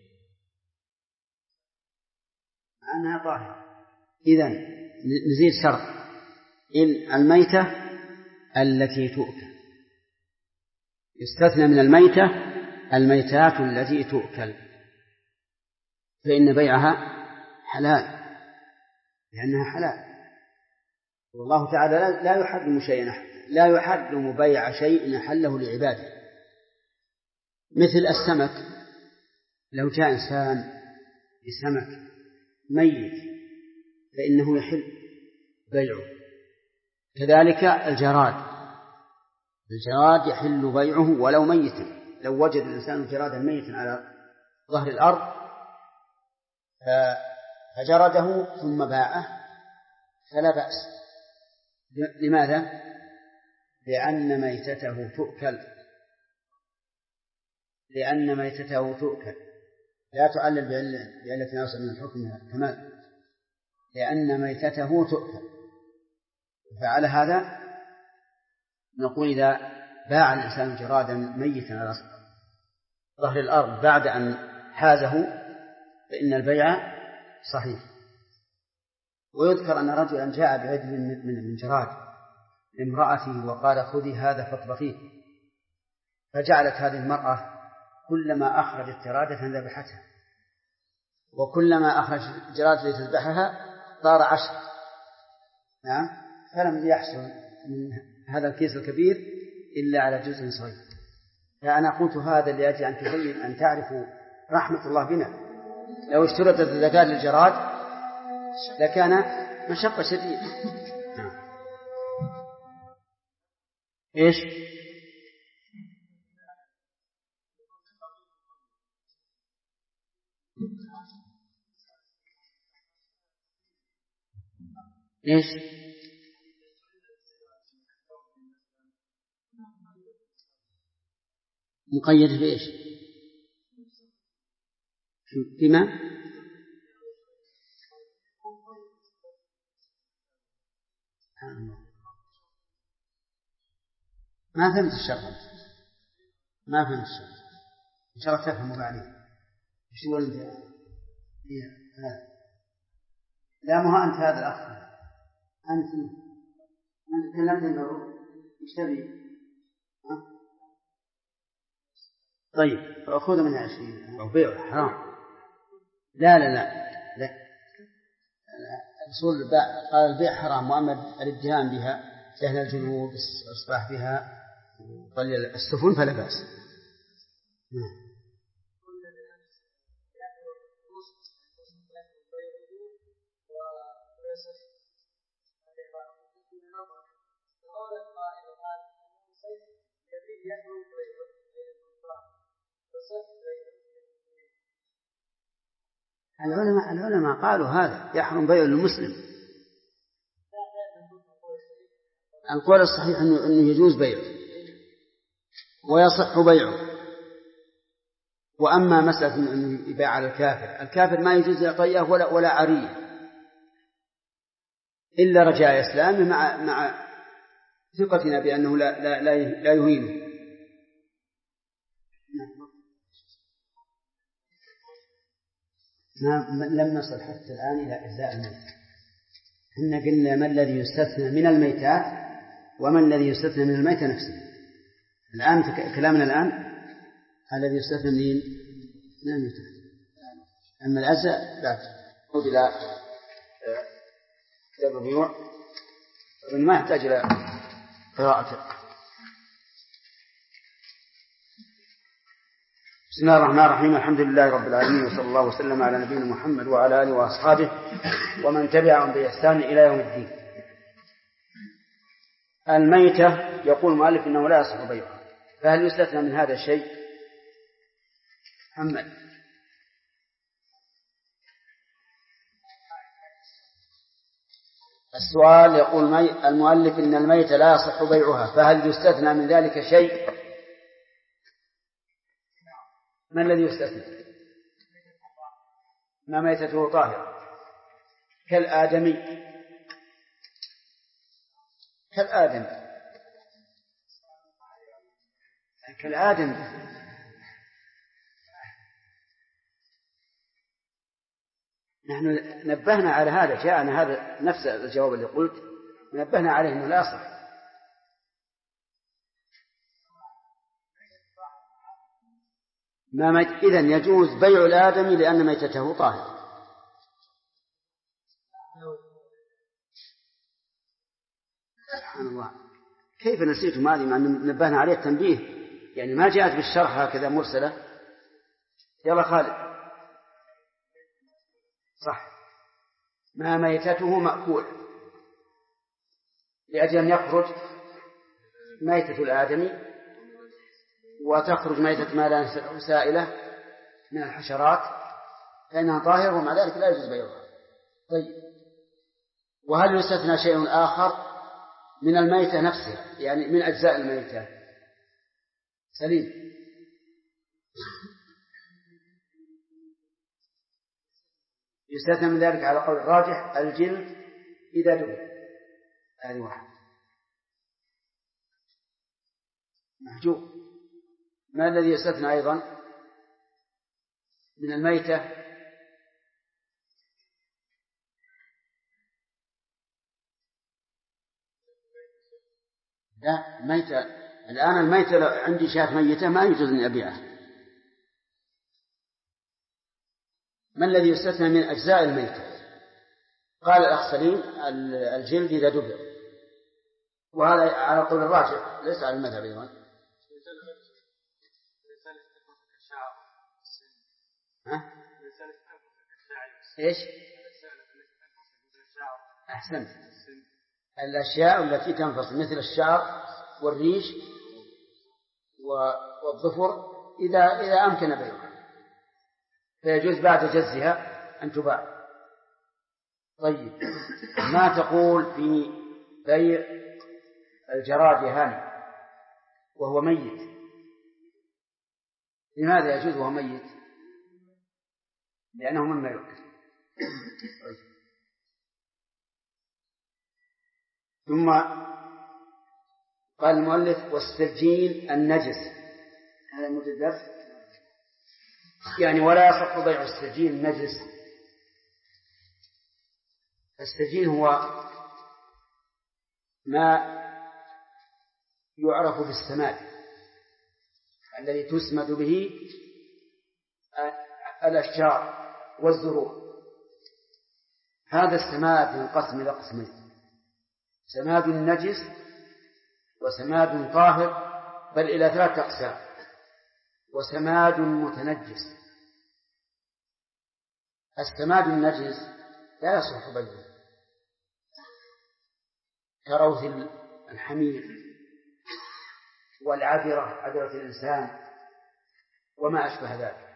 مع أنها طاهرة. إذن نزيد شرط، الميتة التي تؤكل، يستثنى من الميتة الميتات التي تؤكل، فإن بيعها حلال لأنها حلال. والله تعالى لا يحرم شيئا، لا يحرم بيع شيء أحله لعباده، مثل السمك، لو جاء إنسان بسمك ميت فإنه يحل بيعه. كذلك الجراد يحل بيعه ولو ميتا، لو وجد الإنسان جرادا ميتا على ظهر الأرض فجرده ثم باعه فلا بأس. لماذا؟ لأن ميتته تؤكل، لا تعلل بعلة أوسع من الحكم كمال، لأن ميتته تؤكل. فعلى هذا نقول إذا باع الإنسان جرادا ميتا على ظهر الأرض بعد أن حازه فإن البيع صحيح. ويذكر أن رجلا جاء بعجل من جراد لامرأته وقال خذي هذا فاطبخيه، فجعلت هذه المرأة كلما أخرجت جرادة ذبحتها، وكلما أخرجت جرادة لتذبحها طار 10. نعم، فلم يحصل من هذا الكيس الكبير إلا على جزء صغير. فأنا قلت هذا لأجل أن تبين أن تعرفوا رحمة الله بنا. لو اشترطت الزكاة للجراد لكان مشقة شديدة. إيش؟ إيش؟ مقيد بإيش؟ فيما؟ ما فهمت الشرط، ما فهمت الشرط، إن شاء الله تفهموا بعدين. شو أنت؟ لا، ما أنت هذا الأخ، أنت تكلمت عنه، إيش تبي؟ طيب فأخذ منها 20 أو بيع حرام. لا لا لا لا، الرسول قال البيع حرام، وأما الادهان بها سهل الجنوب الإصباح بها وطلي السفن فلا بأس. العلماء قالوا هذا يحرم بيع المسلم. القول الصحيح أنه يجوز بيعه ويصح بيعه. وأما مسألة أنه يبيع على الكافر ما يجوز يطيئه ولا عريه إلا رجاء إسلامه مع ثقتنا بأنه لا يهينه. لم نصل حتى الآن إلى أجزاء الميت. إحنا قلنا ما الذي يستثنى من الميتات وما الذي يستثنى من الميتة نفسه. الآن كلامنا الآن الذي يستثنى من الميتات. أما الأجزاء بعد نعود إلى كتاب البيوع ما يحتاج إلى قراءته. بسم الله الرحمن الرحيم. الحمد لله رب العالمين، وصلى الله وسلم على نبينا محمد وعلى آله وأصحابه ومن تبعهم بإحسان إلى يوم الدين. الميتة يقول المؤلف إنه لا يصح بيعها، فهل يستثنى من هذا الشيء؟ محمد. السؤال يقول المؤلف إن الميتة لا يصح بيعها، فهل يستثنى من ذلك شيء؟ ما الذي يستثنى؟ ما ميتته طاهرة كالآدمي نحن نبهنا على هذا، جاءنا هذا نفس الجواب اللي قلت، نبهنا عليه أنه لا يصح. إذن يجوز بيع الآدمي لأن ميتته طاهرة. سبحان الله، كيف نسيتم هذه مع أن نبهنا عليه التنبيه؟ يعني ما جاءت بالشرح هكذا مرسلة. يلا خالد. صح، ما ميتته مأكول لأجل أن يخرج ميتة الآدمي وتخرج ميتة ما لا ينسلع سائلة من الحشرات فإنها طاهرة، ومع ذلك لا يجوز بيعها. طيب، وهل يستثنى شيء آخر من الميتة نفسها، يعني من أجزاء الميتة؟ سليم. يستثنى من ذلك على قول الراجح الجلد إذا دبر. هذه واحد محجوب. ما الذي يستثنى أيضا من الميتة؟ لا، ميتة. الآن الميتة عندي شاة ميتة ما يجوز أن أبيعها. ما الذي يستثنى من أجزاء الميتة؟ قال الأخ سليم الجلد إذا دبر، وهذا على قول الراجح ليس على المذهب أيضا. إيش؟ أحسنت. الأشياء التي تنفصل مثل الشعر والريش والظفر إذا أمكن بيعها فيجوز بعد جزها أن تباع. طيب، ما تقول في بيع الجراد يا هاني وهو ميت؟ لماذا يجوز وهو ميت؟ لأنه مما يؤكل. ثم قال المؤلف والسجين النجس. هذا متدرس يعني ولا يصح بيع السجين النجس. السجين هو ما يعرف بالسماد الذي تسمد به الأشجار والزروع. هذا السماد ينقسم إلى قسمين: سماد نجس وسماد طاهر، بل إلى 3 أقسام: وسماد متنجس. السماد النجس لا يصح بيعه كروث الحمير والعذرة، عذرة الإنسان وما أشبه ذلك.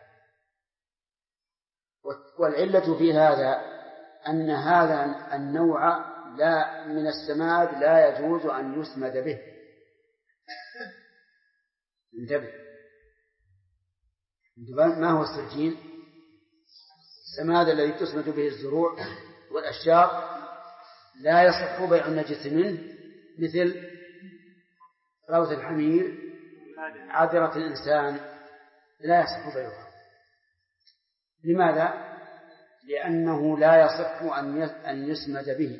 والعلة في هذا أن هذا النوع لا من السماد لا يجوز أن يسمد به. انتبه، ما هو السجين؟ السماد الذي تسمد به الزروع والأشجار لا يصح بيع النجس منه، مثل روث الحمير، عذرة الإنسان، لا يصح بيعها. لماذا؟ لأنه لا يصح أن يسمد به.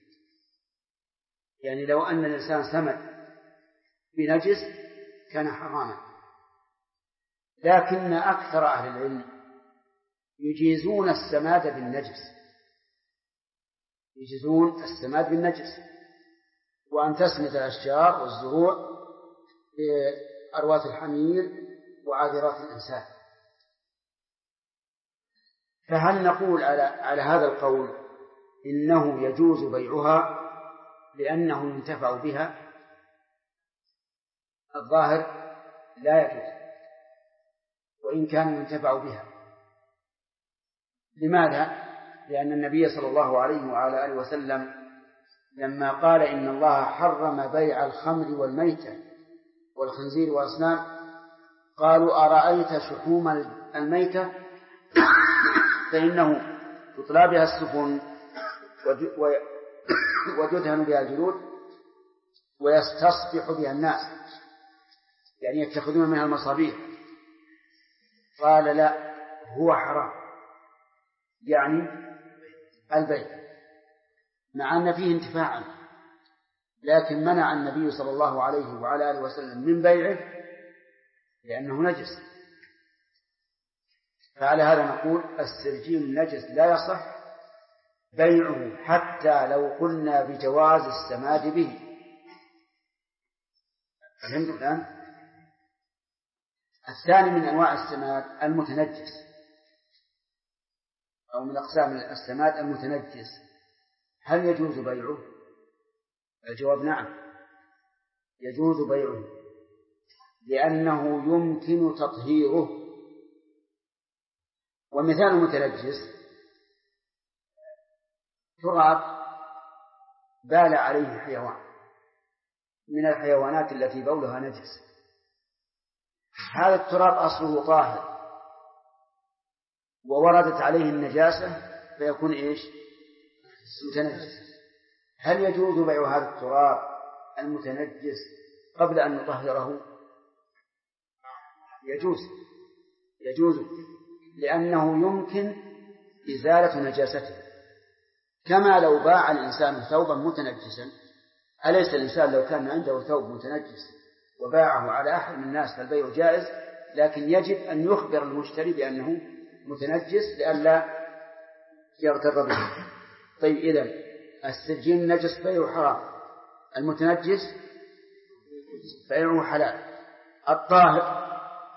يعني لو أن الإنسان سمد بنجس كان حراما، لكن أكثر أهل العلم يجيزون السماد بالنجس، يجيزون السماد بالنجس، وأن تسمد الأشجار والزروع بأرواث الحمير وعاذرات الإنسان. فهل نقول على هذا القول إنه يجوز بيعها لأنه ينتفع بها؟ الظاهر لا يجوز وإن كان ينتفع بها. لماذا؟ لأن النبي صلى الله عليه وعلى آله وسلم لما قال إن الله حرم بيع الخمر والميتة والخنزير والأصنام قالوا أرأيت شحوم الميتة فإنه تطلى بها السفن وتدهن بها الجلود ويستصبح بها الناس، يعني يتخذون منها المصابيح. قال لا، هو حرام، يعني البيع، مع أن فيه انتفاعا، لكن منع النبي صلى الله عليه وعلى آله وسلم من بيعه لأنه نجس. فعلى هذا نقول السرجين النجس لا يصح بيعه حتى لو قلنا بجواز السماد به. فهمت الآن؟ الثاني من أنواع السماد المتنجس، أو من أقسام السماد المتنجس، هل يجوز بيعه؟ الجواب نعم، يجوز بيعه لأنه يمكن تطهيره. ومثال متنجس تراب بال عليه حيوان من الحيوانات التي بولها نجس، هذا التراب أصله طاهر ووردت عليه النجاسة فيكون إيش؟ متنجس. هل يجوز بيع هذا التراب المتنجس قبل أن نطهره؟ يجوز لأنه يمكن إزالة نجاسته، كما لو باع الإنسان ثوبا متنجسا. أليس الإنسان لو كان عنده ثوب متنجس وباعه على أحد من الناس فالبيع جائز، لكن يجب أن يخبر المشتري بأنه متنجس لئلا يغتر به. طيب، إذن السجين النجس بيعه حرام، المتنجس بيعه حلال، الطاهر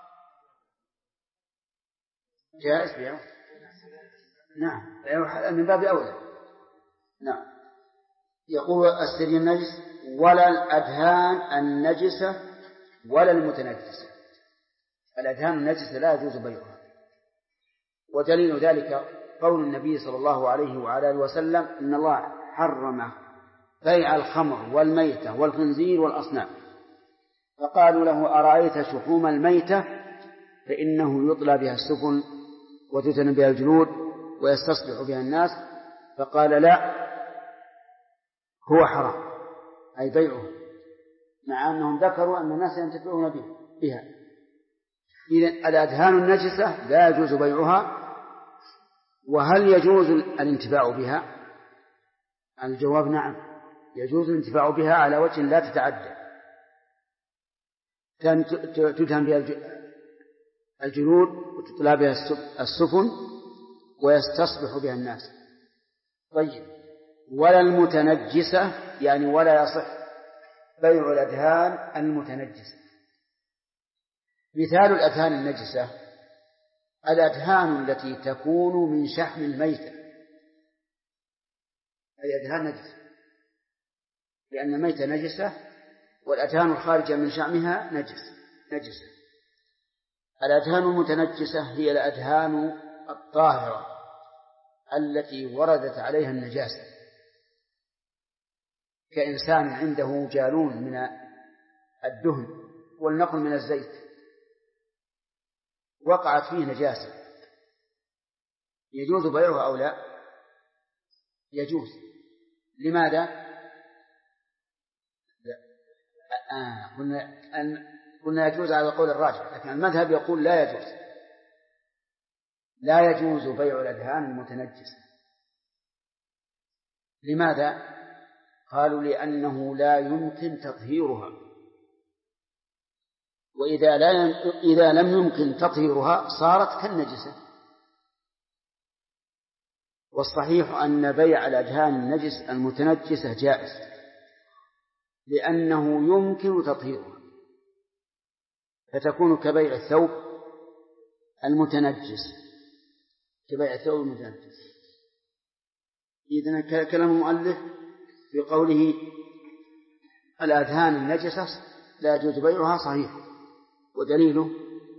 جائز بيعه. نعم، بيعه حلال من باب أولى. نعم. يقول السجين النجس ولا الأدهان النجسة ولا المتنجسة. الأدهان النجسة لا يجوز بيعها، ودليل ذلك قول النبي صلى الله عليه وعلى آله وسلم إن الله حرم بيع الخمر والميتة والخنزير والأصنام، فقالوا له أرأيت شحوم الميتة فإنه يطلى بها السفن وتدهن بها الجلود ويستصبح بها الناس، فقال لا، هو حرام، أي بيعه، مع أنهم ذكروا أن الناس ينتفعون بها. إذن الأدهان النجسة لا يجوز بيعها. وهل يجوز الانتفاع بها؟ الجواب نعم، يجوز الانتفاع بها على وجه لا تتعدى، تدهن بها الجلود وتطلى بها السفن ويستصبح بها الناس. طيب، ولا المتنجسة، يعني ولا يصح بيع الأدهان المتنجسة. مثال الأدهان النجسة الأدهان التي تكون من شحم الميتة، هذه أدهان نجسة، لأن الميتة نجسة والأدهان الخارجة من شحمها نجسة. الأدهان المتنجسة هي الأدهان الطاهرة التي وردت عليها النجاسة، كإنسان عنده جالون من الدهن والنقل من الزيت وقعت فيه نجاسة، يجوز بيعها أو لا؟ يجوز. لماذا؟ قلنا يجوز على القول الراجح، لكن المذهب يقول لا يجوز، لا يجوز بيع الأدهان المتنجسة. لماذا؟ قالوا لأنه لا يمكن تطهيرها، وإذا لم يمكن تطهيرها صارت كالنجسة. والصحيح أن بيع الأدهان المتنجسة جائز، لأنه يمكن تطهيرها، فتكون كبيع الثوب المتنجس. إذن كلام المؤلف في قوله الأدهان النجسة لا يجوز بيعها صحيح. ودليله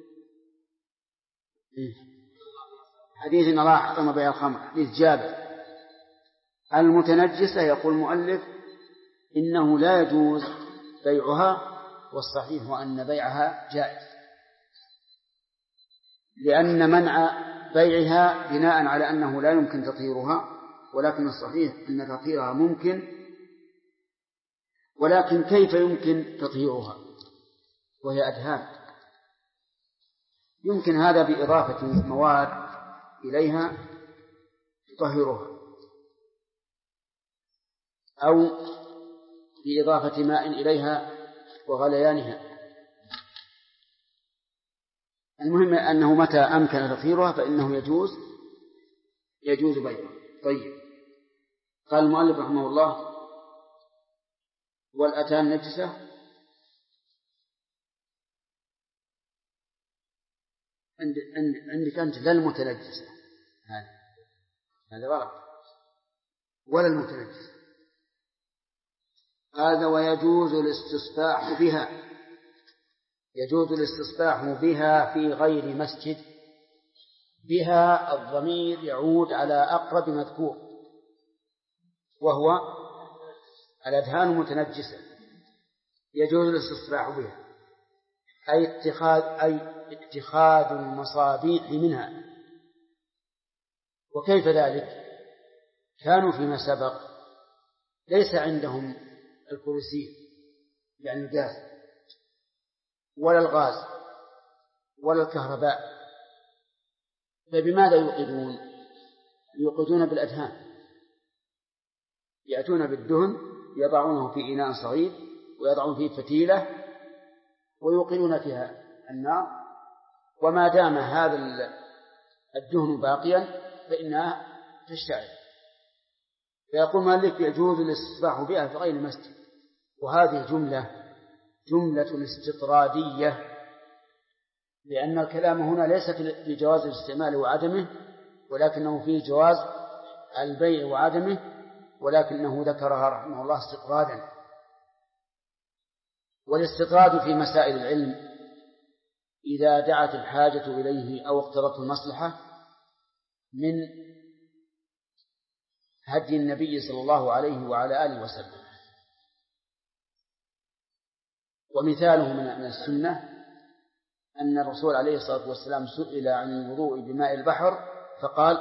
حديث إن الله حرم بيع الخمر، حديث جابر. المتنجسة يقول المؤلف إنه لا يجوز بيعها، والصحيح أن بيعها جائز، لأن منع بيعها بناء على أنه لا يمكن تطهيرها، ولكن الصحيح أن تطهيرها ممكن. ولكن كيف يمكن تطهيرها وهي أدهان؟ يمكن هذا بإضافة مواد إليها تطهرها، أو بإضافة ماء إليها وغليانها. المهم أنه متى أمكن تطهيرها فإنه يجوز بيعها. طيب، قال المؤلف رحمه الله: والأدهان نجسة. عندك أنت لا المتنجسة، هذا غلط، ولا المتنجسة. هذا ويجوز الاستصباح بها، يجوز الاستصباح بها في غير مسجد. بها الضمير يعود على أقرب مذكور، وهو الأدهان المتنجسة. يجوز الاستصباح بها أي اتخاذ المصابيح منها. وكيف ذلك؟ كانوا فيما سبق ليس عندهم الكرسي يعني الغاز، ولا الغاز، ولا الكهرباء، فبماذا يوقدون؟ يوقدون بالأدهان. يأتون بالدهن يضعونه في إناء صغير ويضعون فيه فتيلة ويوقدون فيها النار، وما دام هذا الدهن باقيا فإنها تشتعل. فيقول مالك: يجوز الاستصباح بها في غير المسجد. وهذه جملة استطرادية، لأن الكلام هنا ليس في جواز الاستعمال وعدمه، ولكنه في جواز البيع وعدمه، ولكنه ذكرها رحمه الله استطرادا. والاستطراد في مسائل العلم إذا دعت الحاجة إليه أو اقتضته المصلحة من هدي النبي صلى الله عليه وعلى آله وسلم. ومثاله من السنة أن الرسول عليه الصلاة والسلام سئل عن الوضوء بماء البحر فقال: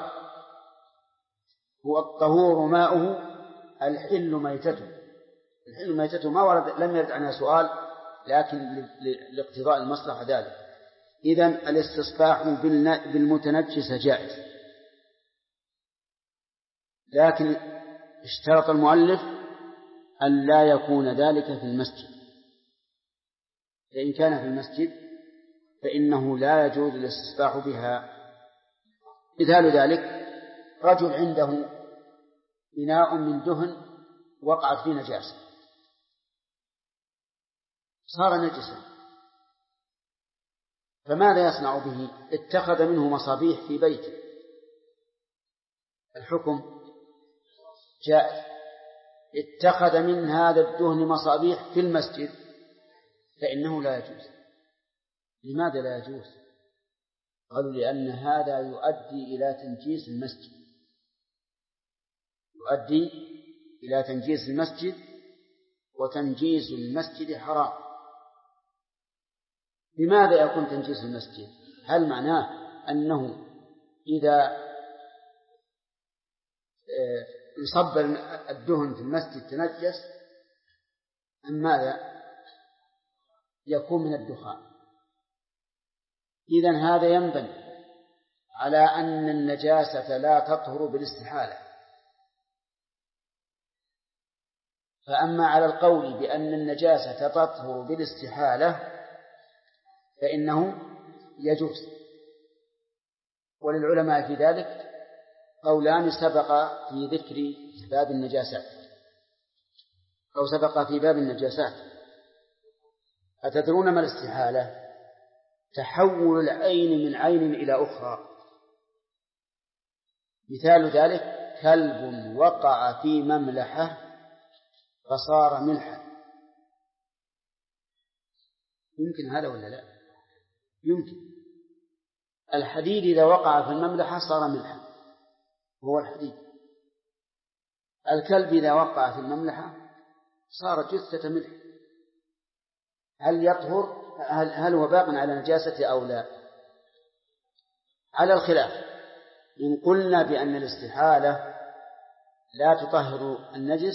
هو الطهور ماؤه الحل ميتته. الحل ميتته ما ورد، لم يرد عنها سؤال، لكن لاقتضاء المصلحة ذلك. إذن الاستصباح بالمتنجس جائز، لكن اشترط المؤلف أن لا يكون ذلك في المسجد. فإن كان في المسجد فإنه لا يجوز الاستصباح بها. مثال ذلك: رجل عنده إناء من دهن وقعت فيه نجاسة صار نجسا، فماذا يصنع به؟ اتخذ منه مصابيح في بيته. الحكم جائز. اتخذ من هذا الدهن مصابيح في المسجد فإنه لا يجوز. لماذا لا يجوز؟ قالوا: لأن هذا يؤدي إلى تنجيس المسجد، يؤدي إلى تنجيس المسجد، وتنجيس المسجد حرام. لماذا يكون تنجيس المسجد؟ هل معناه أنه إذا انصب الدهن في المسجد تنجس، أم ماذا؟ يكون من الدخان. إذن هذا ينبني على أن النجاسة لا تطهر بالاستحالة. فأما على القول بأن النجاسة تطهر بالاستحالة فإنه يجوز. وللعلماء في ذلك قولان سبق في ذكر باب النجاسات أو سبق في باب النجاسات. أتدرون ما الاستحالة؟ تحول العين من عين إلى أخرى. مثال ذلك كلب وقع في مملحة فصار ملحا. يمكن هذا ولا لا؟ يمكن. الحديد إذا وقع في المملحة صار ملحا، هو الحديد. الكلب إذا وقع في المملحة صار جثة ملح. هل يطهر؟ هل هو باق على نجاسة أو لا؟ على الخلاف. إن قلنا بأن الاستحالة لا تطهر النجس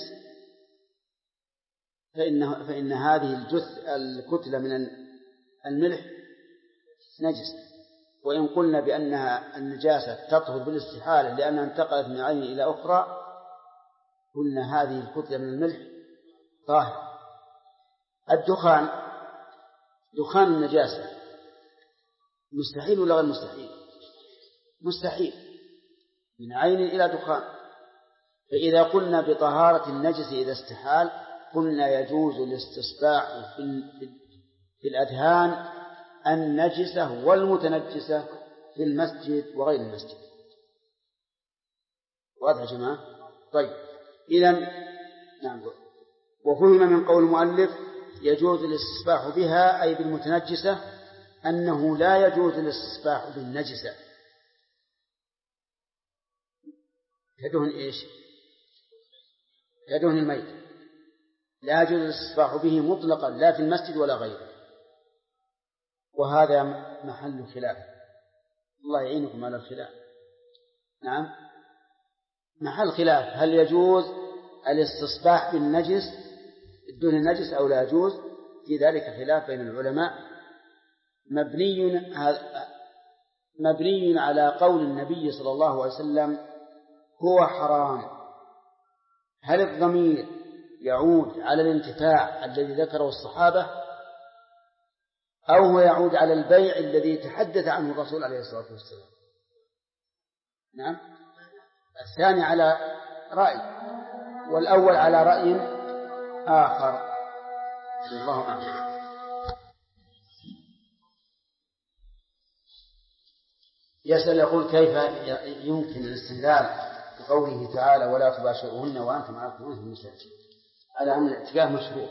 فإن هذه الكتلة من الملح نجس. وإن قلنا بأنها النجاسة تطهر بالاستحالة لأنها انتقلت من عين إلى أخرى قلنا هذه الكتلة من الملح طاهر. الدخان، دخان النجاسة مستحيل ولا غير مستحيل؟ مستحيل، من عين إلى دخان. فإذا قلنا بطهارة النجس إذا استحال قلنا يجوز الاستصباح في الأدهان النجسة والمتنجسة في المسجد وغير المسجد. واضح يا جماعة؟ طيب، إذن نعم. وفهم من قول المؤلف يجوز الاستصباح بها أي بالمتنجسة أنه لا يجوز الاستصباح بالنجسة. كدهن إيش؟ كدهن الميت لا يجوز الاستصباح به مطلقا لا في المسجد ولا غيره. وهذا محل خلاف، الله يعينكم على الخلاف. نعم، محل خلاف، هل يجوز الاستصباح بالنجس دون النجس أو لا يجوز؟ في ذلك خلاف بين العلماء مبني على قول النبي صلى الله عليه وسلم هو حرام. هل الضمير يعود على الانتفاع الذي ذكره الصحابة أو هو يعود على البيع الذي تحدث عنه الرسول عليه الصلاة والسلام؟ نعم، الثاني على رأي والأول على رأي آخر. الله أعلم. يسأل يقول كيف يمكن الاستدلال بقوله تعالى ولا تباشرهن وأنتم عاكفون في المساجد على أن الاعتكاف مشروع؟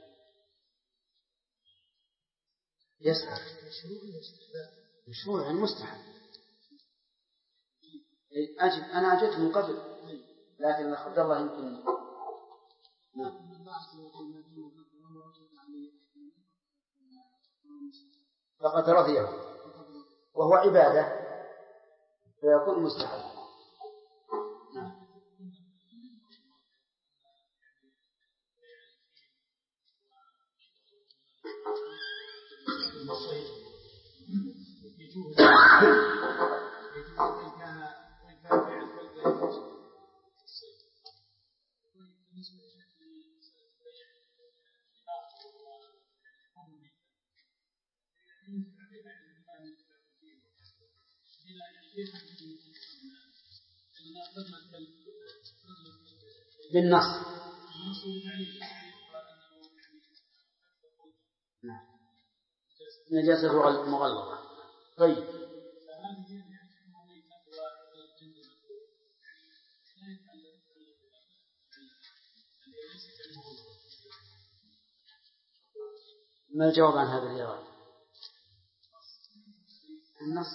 يسأل مشروع المستحب. أنا أجدت من قبل لكن لا قدر الله يمكن. فقد رضيه وهو عبادة فيكون مستحب. بالنص نجاسة مغلظة. طيب، ما الجواب عن هذا الجواب؟ النص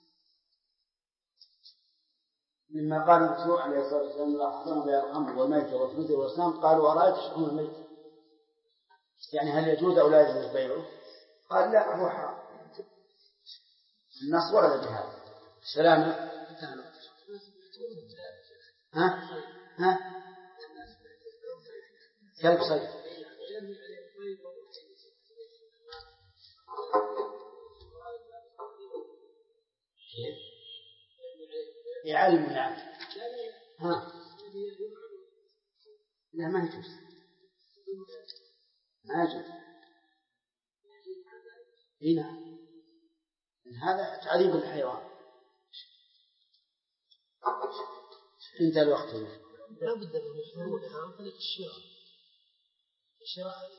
لما قال الرسول عليه الصلاة والسلام لا حرم بها الخمر والميت والخنزير والأصنام قالوا أرأيت شحوم الميت، يعني هل يجوز أو لا يجوز بيعه؟ قال لا هو حرام. النص ورد بهذا. سلامة كلب صيد ها لا ما يجوز، ما يجوز. هنا هذا تعذيب الحيوان. انتهى الوقت. لا بد من يحرمونها عن طريق الشراء.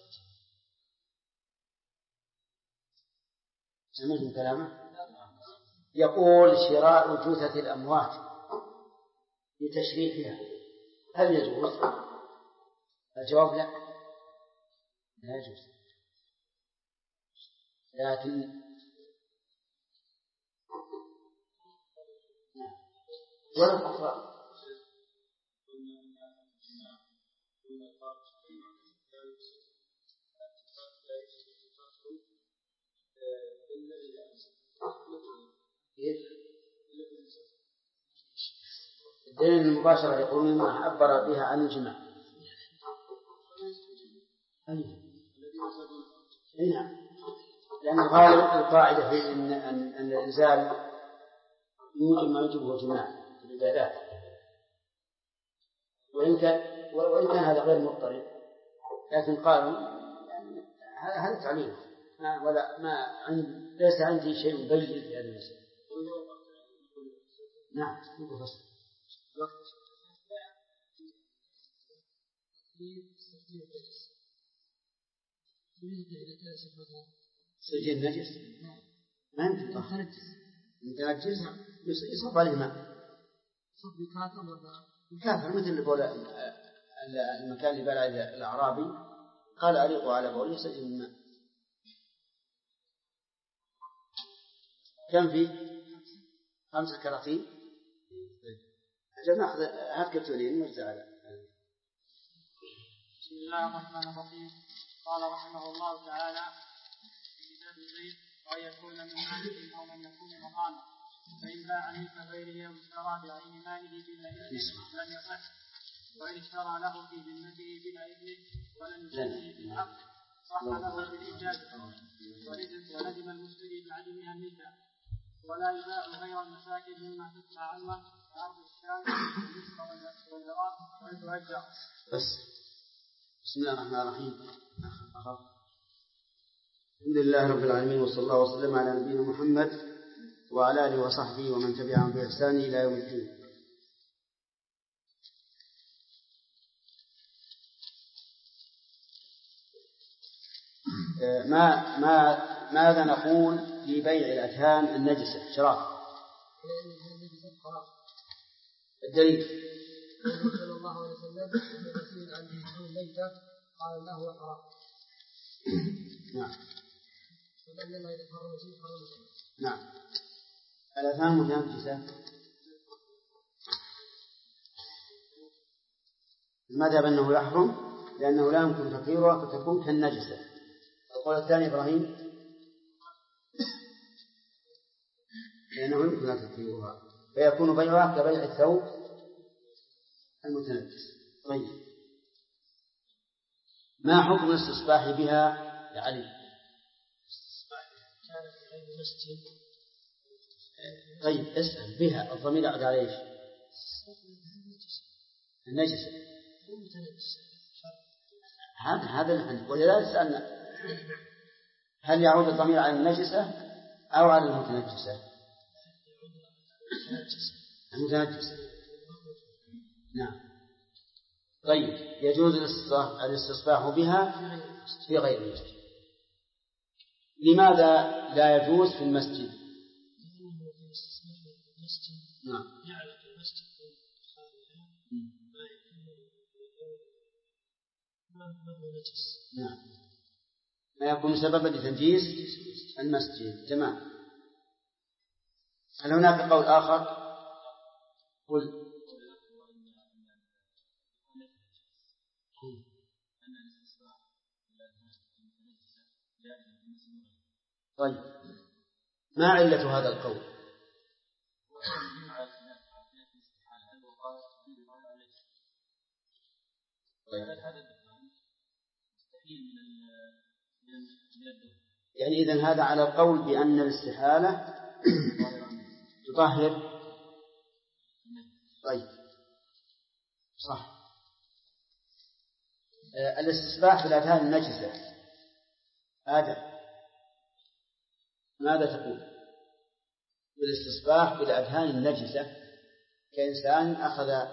سمعتم كلامه؟ يقول شراء جثث الأموات لتشريفها هل يجوز؟ الجواب لا، لا يجوز. لكن ولا الكفار الدليل المباشرة يقولون ما عبر بها عن الجماع. نعم، لأن غالب القاعدة في أن الإنزال يوجب ما يوجبه الجماع في العبادات، وإن كان هذا غير مضطرب، لكن قالوا يعني هذا تعليل ليس عندي شيء مبين في هذا المسألة. نعم فصل سجل نجس ما يمكن طهر متنجس يصب عليه ماء كافر مثل بول المكان اللي بلع الأعرابي قال أريقوا على بوله سجل الماء. كم فيه 5 كراتين. أجل نأخذ هات كرتونين نرجع على. بسم الله الرحمن الرحيم. قال رحمه الله تعالى في كتاب البيع وأن يكون من مالك أو من يكون مقاما، فإن باع ملك غيره أو اشترى بعين ماله بلا إذن لم يصح، وإن اشترى له في ذمته بلا إذن ولم يشتريه بالحق صح له بالإجازة ولزم المشتري بعدمها الملكة. ولا يباع غير المساكن مما تدفع عنه كأرض الشام والمصر والعراق ويتوجه. بسم الله الرحمن الرحيم. الحمد لله رب العالمين، وصلى الله وسلم على نبينا محمد وعلى آله وصحبه ومن تبعهم بإحسان إلى يوم الدين. ماذا نقول في بيع الأدهان النجسة شراء؟ الدليل صلى الله عليه وسلم يسأل عن الميتة قال الله هو حرام. نعم. وأن الله إذا حرم شيء حرم شيء. نعم. الأدهان متنجسة. المذهب أنه يحرم لأنه لا يمكن تطهيرها فتكون كالنجسة. القول الثاني إبراهيم لأنه يمكن تطهيرها فيكون بيعها كبيع الثوب المتنجس. طيب ما حكم الاستصباح بها يا علي؟ كان في غير مسجد. طيب اسأل بها الضمير يعود على ايش؟ النجسة. هذا نحن ولذلك سألنا هل يعود الضمير على النجسة أو على المتنجسة؟ المتنجسة. نعم. طيب يجوز الاستصباح بها في غير المسجد. لماذا لا يجوز في المسجد؟ نعم. نعم. ما يكون سببا لتنجيس المسجد. تمام. هل هناك قول آخر؟ قل. طيب ما علة هذا القول؟ يعني إذن هذا على القول بأن الاستحالة تطهر. طيب صح. الاستصباح بالأذهان النجسة، آدم ماذا تقول؟ بالاستصباح بالأذهان النجسة كإنسان أخذ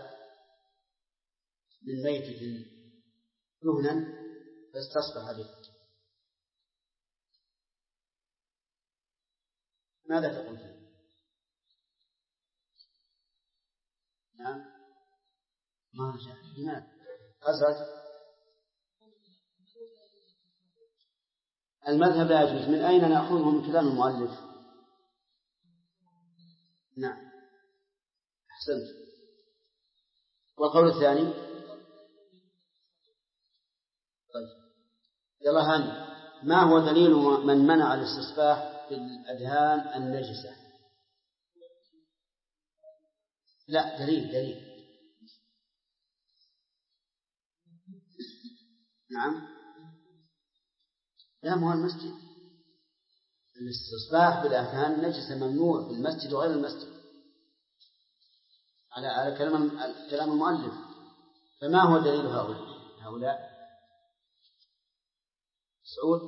من ميتة دهنا فاستصبح به، ماذا تقول فيه؟ نعم ما رجع. نعم أزرق. المذهب لا يجوز. من أين نأخذه؟ من كلام المؤلف. نعم أحسنت. والقول الثاني؟ طيب يلا هاني، ما هو دليل من منع الاستصباح بالأذهان النجسة؟ لا دليل. نعم لا مو المسجد. الاستصباح بالأذهان النجسة ممنوع في المسجد وغير المسجد على كلام المؤلف. فما هو دليل هؤلاء؟ سعود.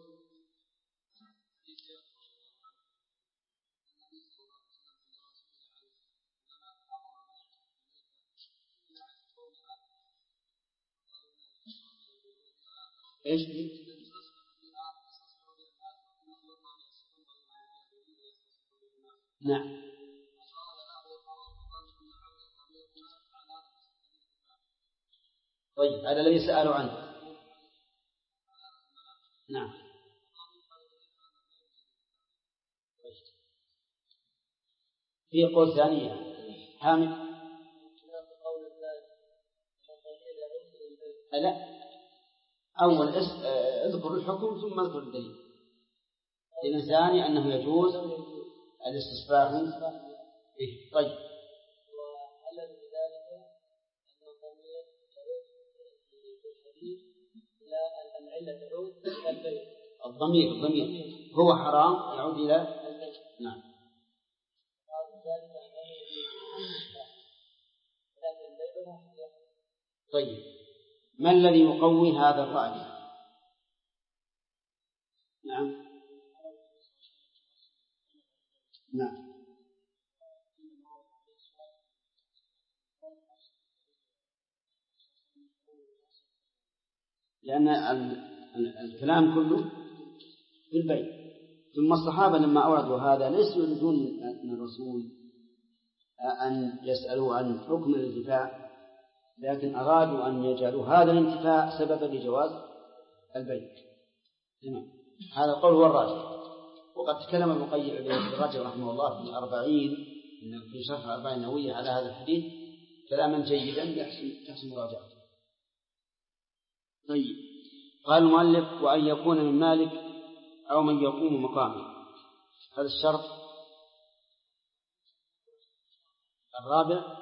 ايش دي؟ نعم طيب هذا الذي سألوا عنه. نعم في قول ثانية حامد. لا أول اذكر الحكم ثم اذكر الدليل. الثاني أنه يجوز الاستصباح. طيب والذي بذلك أن الضمير يعود بالحديث إلى العلة تعود إلى البيت. الضمير هو حرام يعود إلى البيت. نعم. طيب ما الذي يقوي هذا الرأي؟ نعم لأن الكلام كله في البيت. ثم الصحابة لما أوردوا هذا ليسوا يريدون من الرسول أن يسألوا عن حكم الانتفاع، لكن أرادوا أن يجعلوا هذا الانتفاع سببا لجواز البيت. تمام. هذا القول هو الراجح. وقد تكلم ابن القيم رحمه الله في 40 في شرح 40 نووية على هذا الحديث كلاما جيدا يحسن مراجعته. طيب قال المؤلف وأن يكون من مالك أو من يقوم مقامه. هذا الشرط الرابع.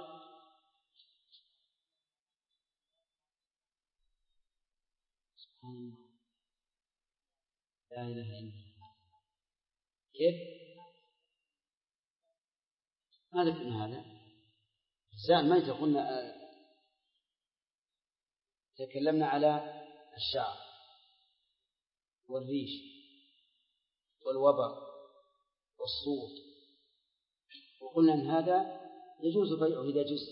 لا إله إلا الله. كيف؟ ما ذكرنا هذا. الإنسان ما قلنا تكلمنا على الشعر والريش والوبر والصوت، وقلنا أن هذا يجوز بيعه إذا جز.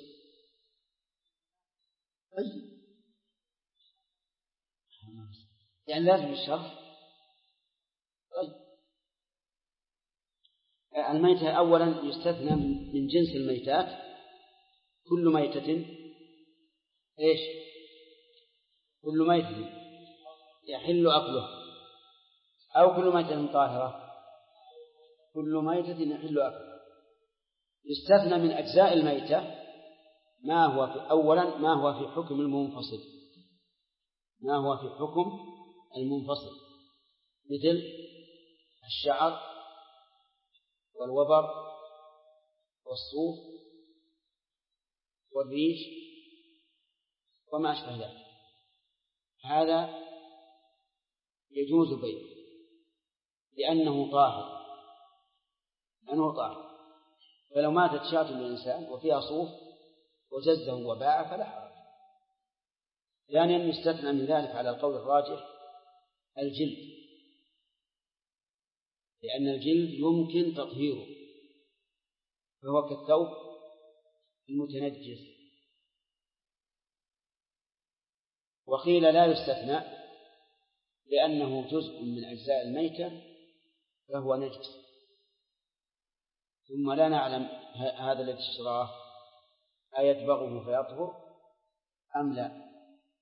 يعني لازم الشرط. الميتة أولا يستثنى من جنس الميتات كل ميتة إيش؟ كل ميتة يحل أكله، أو كل ميتة طاهرة. كل ميتة يحل أكله. يستثنى من أجزاء الميتة ما هو أولا ما هو في حكم المنفصل، ما هو في حكم المنفصل مثل الشعر والوبر والصوف والريش وما أشبه ذلك. هذا يجوز بيعه لأنه طاهر. فلو ماتت شاة للإنسان وفيها صوف وجزه وباع فلا حرج. ثانيا يستثنى من ذلك على القول الراجح الجلد، لأن الجلد يمكن تطهيره فهو كالثوب المتنجس. وقيل لا يستثنى لأنه جزء من أجزاء الميتة فهو نجس، ثم لا نعلم هذا الذي اشتراه أيدبغه فيطهر أم لا.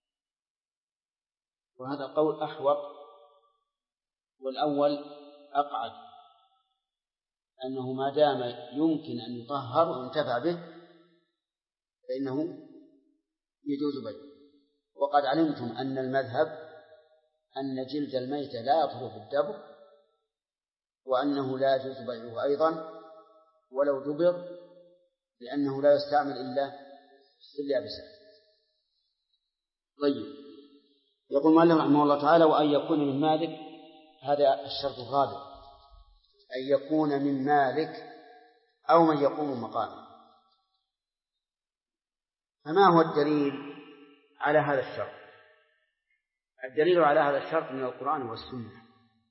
وهذا قول أحوط، والأول أقعد، أنه ما دام يمكن أن يطهر وينتفع به فإنه يجوز بيعه. وقد علمتم أن المذهب أن جلد الميتة لا يطهر بالدبغ، وأنه لا يجوز بيعه أيضا ولو دبغ، لأنه لا يستعمل إلا في اليابسة. طيب، يقول مالك رحمه الله تعالى: وأن يكون من مالك، هذا الشرط الرابع، أن يكون من مالك أو من يقوم مقامه. فما هو الدليل على هذا الشرط؟ الدليل على هذا الشرط من القرآن والسنة.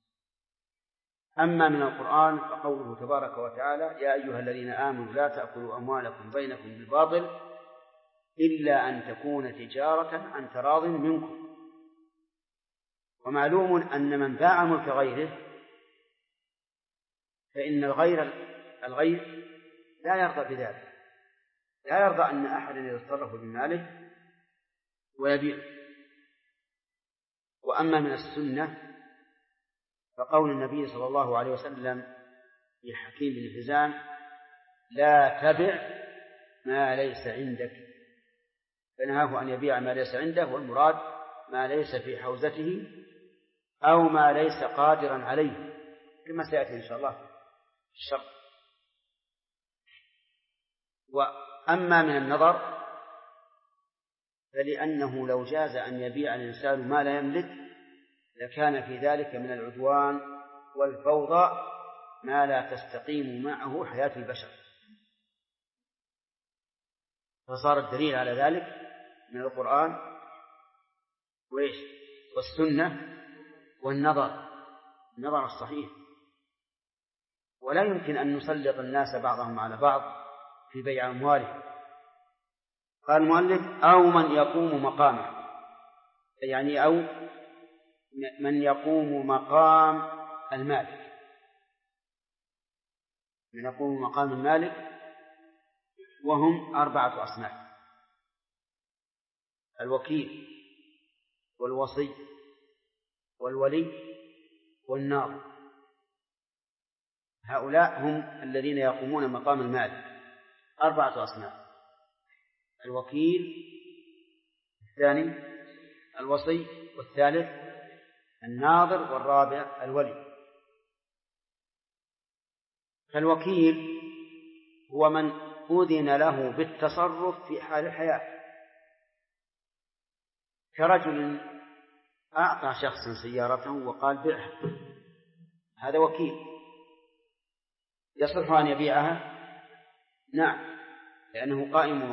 أما من القرآن فقوله تبارك وتعالى: يا أيها الذين آمنوا لا تأكلوا أموالكم بينكم بالباطل إلا أن تكون تجارة عن تراض منكم. ومعلوم أن من باع ملك غيره فإن الغير لا يرضى بذلك، لا يرضى أن أحدا يتصرف بماله ويبيع. وأما من السنة فقول النبي صلى الله عليه وسلم لحكيم بن حزام: لا تبع ما ليس عندك، فنهاه أن يبيع ما ليس عنده، والمراد ما ليس في حوزته أو ما ليس قادرا عليه، كما سيأتي إن شاء الله في الشرط. وأما من النظر فلأنه لو جاز أن يبيع الإنسان ما لا يملك لكان في ذلك من العدوان والفوضى ما لا تستقيم معه حياة البشر. فصار الدليل على ذلك من القرآن والسنة والنظر الصحيح. ولا يمكن أن نسلط الناس بعضهم على بعض في بيع أموالهم. قال المؤلف: أو من يقوم مقامه، يعني أو من يقوم مقام المالك. من يقوم مقام المالك وهم 4 أصناف: الوكيل والوصي والولي والناظر. هؤلاء هم الذين يقومون مقام المالك، 4 أصناف: الوكيل، الثاني الوصي، والثالث الناظر، والرابع الولي. فالوكيل هو من أذن له بالتصرف في حال الحياة، كرجل أعطى شخصا سيارته وقال بيعها، هذا وكيل. يصلح أن يبيعها؟ نعم، لأنه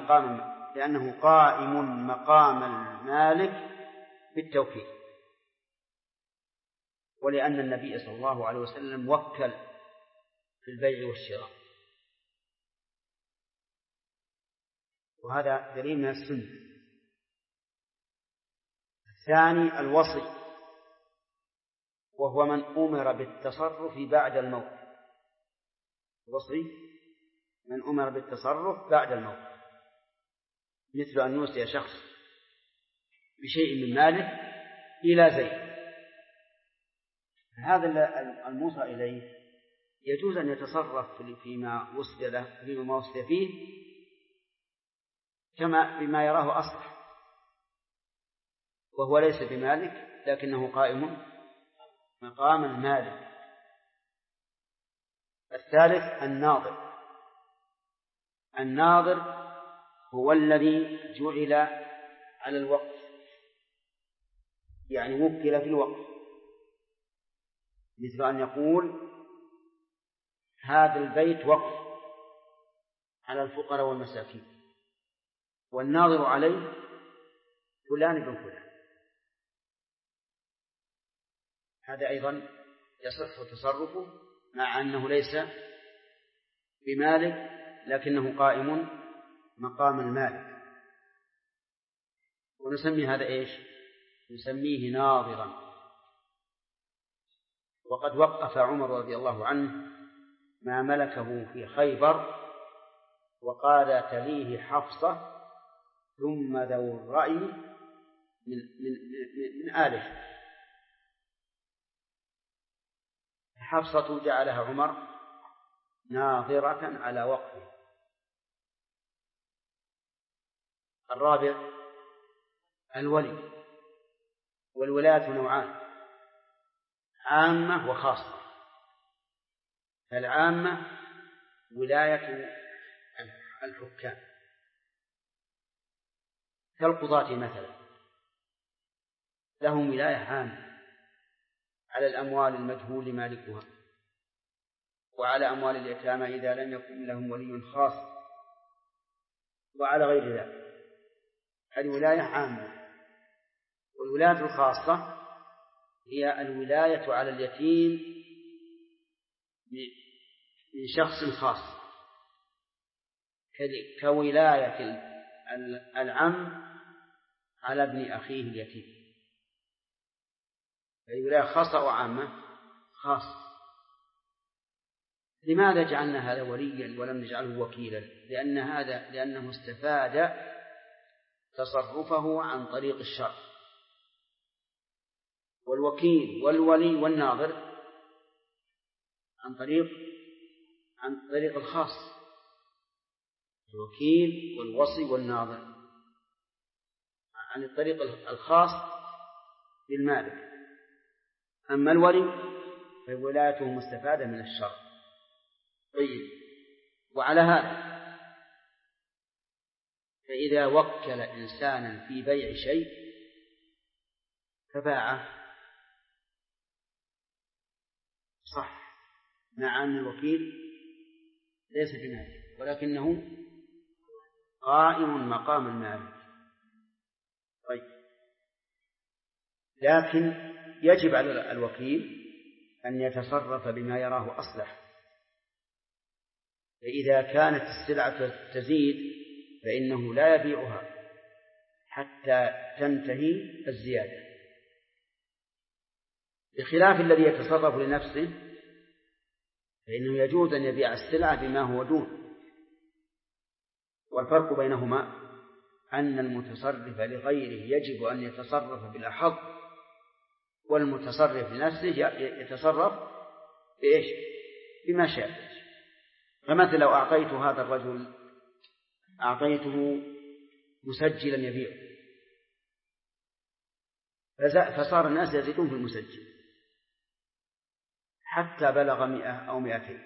قائم مقام المالك بالتوكيل، ولأن النبي صلى الله عليه وسلم وكل في البيع والشراء. وهذا دليل من السنة. الثاني الوصي، وهو من أمر بالتصرف بعد الموت. الوصي من أمر بالتصرف بعد الموت، مثل أن يوصي شخص بشيء من ماله إلى زيد، هذا الموصى إليه يجوز أن يتصرف فيما وصي له، فيما وصي فيه، كما بما يراه أصلح، وهو ليس بمالك لكنه قائم مقام المالك. الثالث الناظر هو الذي جعل على الوقف، يعني وكل في الوقف، مثل أن يقول هذا البيت وقف على الفقراء والمساكين، والناظر عليه فلان ابن فلان. هذا أيضا يصح تصرفه مع أنه ليس بمالك لكنه قائم مقام المالك. ونسمي هذا إيش؟ نسميه ناظرا. وقد وقف عمر رضي الله عنه ما ملكه في خيبر وقال تليه حفصة ثم ذو الرأي من آله. حفصة جعلها عمر ناظرة على وقفه. الرابع الولي. والولاية نوعان: عامة وخاصة. العامة ولاية الحكام كالقضاة مثلا، لهم ولاية عامة على الأموال المجهول مالكها، وعلى أموال اليتامى إذا لم يكن لهم ولي خاص، وعلى غير ذلك. هذه ولاية عامة. والولاية الخاصة هي الولاية على اليتيم من شخص خاص، كولاية العم على ابن أخيه اليتيم. هذه ولاية خاصة أو عامة؟ خاصة. لماذا جعلنا هذا وليا ولم نجعله وكيلا؟ لأنه استفاد تصرفه عن طريق الشرع. والوكيل والولي والناظر عن طريق الخاص. الوكيل والوصي والناظر عن الطريق الخاص للمالك. أما الولي فولايته مستفادة من الشرع. طيب، وعلى هذا فإذا وكل إنسانا في بيع شيء فباعه صح، مع أن الوكيل ليس بمالك ولكنه قائم مقام المالك. طيب، لكن يجب على الوكيل أن يتصرف بما يراه أصلح. فإذا كانت السلعة تزيد فإنه لا يبيعها حتى تنتهي الزيادة، بخلاف الذي يتصرف لنفسه فإنه يجوز أن يبيع السلعة بما هو دون. والفرق بينهما أن المتصرف لغيره يجب أن يتصرف بالأحظ، والمتصرف لنفسه يتصرف بإيش؟ بما شاء. فمثل لو أعطيت هذا الرجل أعطيته مسجلا يبيع، فصار الناس يزيدون في المسجل حتى بلغ 100 أو 200،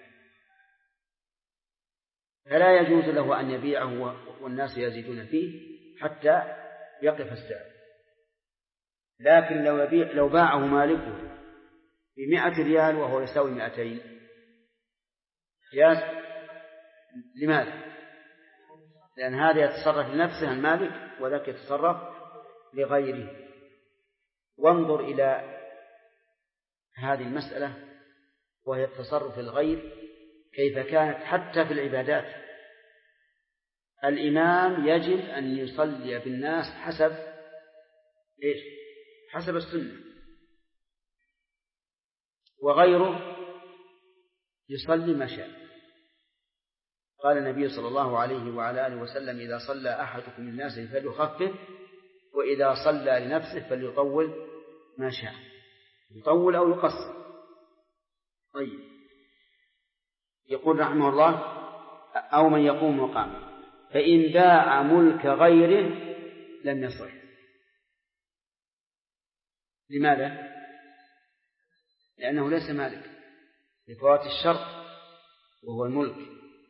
فلا يجوز له أن يبيعه والناس يزيدون فيه حتى يقف السعر. لكن لو باعه مالكه ب100 ريال وهو يساوي 200 جاز. لماذا؟ لأن هذا يتصرف لنفسه المالك وذاك يتصرف لغيره. وانظر إلى هذه المسألة وهي التصرف الغير كيف كانت حتى في العبادات. الإمام يجب أن يصلي بالناس حسب السنة، وغيره يصلي ما شاء. قال النبي صلى الله عليه وعلى آله وسلم: إذا صلى أحدكم الناس فليخفف، وإذا صلى لنفسه فليطول ما شاء، يطول أو يقصر. طيب، يقول رحمه الله: أو من يقوم مقامه، فإن باع ملك غيره لم يصح. لماذا؟ لأنه ليس مالك لفوات الشرط وهو الملك.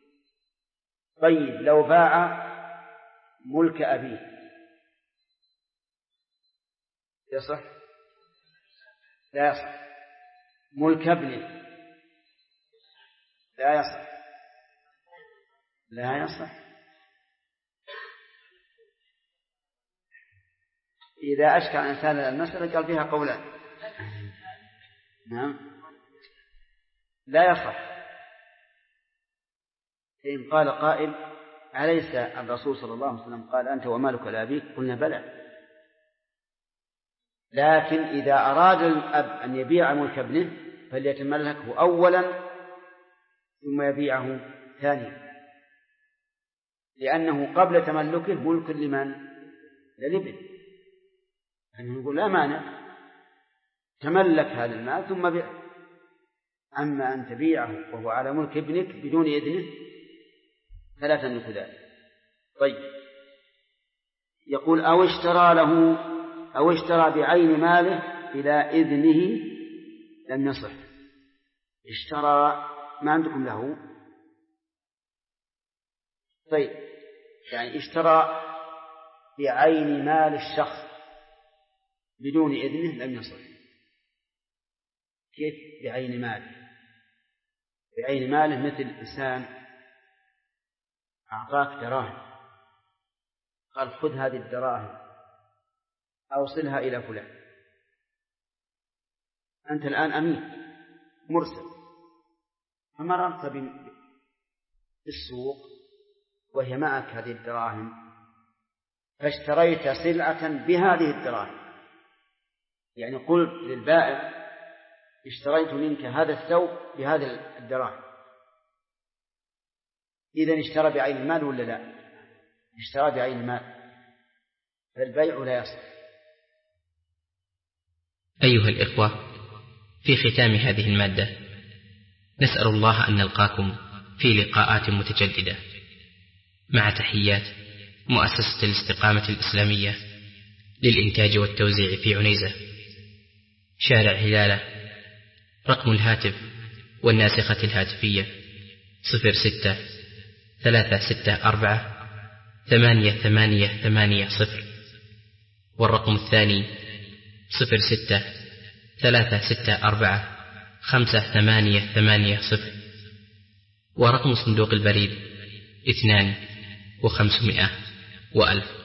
طيب، لو باع ملك أبيه يصح؟ لا يصح. ملك ابنه لا يصح. لا يصح. إذا أشكل الإنسان المسألة قال فيها قولان. نعم لا يصح. إن قال قائل أليس الرسول صلى الله عليه وسلم قال أنت ومالك لأبيك؟ قلنا بلى، لكن إذا أراد الأب أن يبيع ملك ابنه فليتملكه أولا ثم يبيعه ثانيا، لأنه قبل تملكه ملك لمن؟ للابن. يعني نقول لا مانع تملك هذا المال ثم بيع. أما أن تبيعه وهو على ملك ابنك بدون إذنه فلا تملك ذلك. طيب يقول أو اشترى بعين ماله بلا إذنه لم يصح. اشترى ما عندكم له؟ طيب يعني اشترى بعين مال الشخص بدون إذنه لم يصح. كيف بعين ماله؟ بعين ماله مثل إنسان أعطاك دراهم قال خذ هذه الدراهم أوصلها إلى فلان، أنت الآن أمين مرسل، فمررت بالسوق وهي معك هذه الدراهم فاشتريت سلعة بهذه الدراهم، يعني قلت للبائع اشتريت منك هذا الثوب بهذه الدراهم، إذن اشترى بعين المال ولا لا؟ اشترى بعين المال، فالبيع لا يصح. أيها الإخوة، في ختام هذه المادة نسأل الله أن نلقاكم في لقاءات متجددة، مع تحيات مؤسسة الاستقامة الإسلامية للإنتاج والتوزيع في عنيزة، شارع هلالة. رقم الهاتف والناسخة الهاتفية 06-364-8880، والرقم الثاني 06-364-5880، ورقم صندوق البريد 2500 و1000.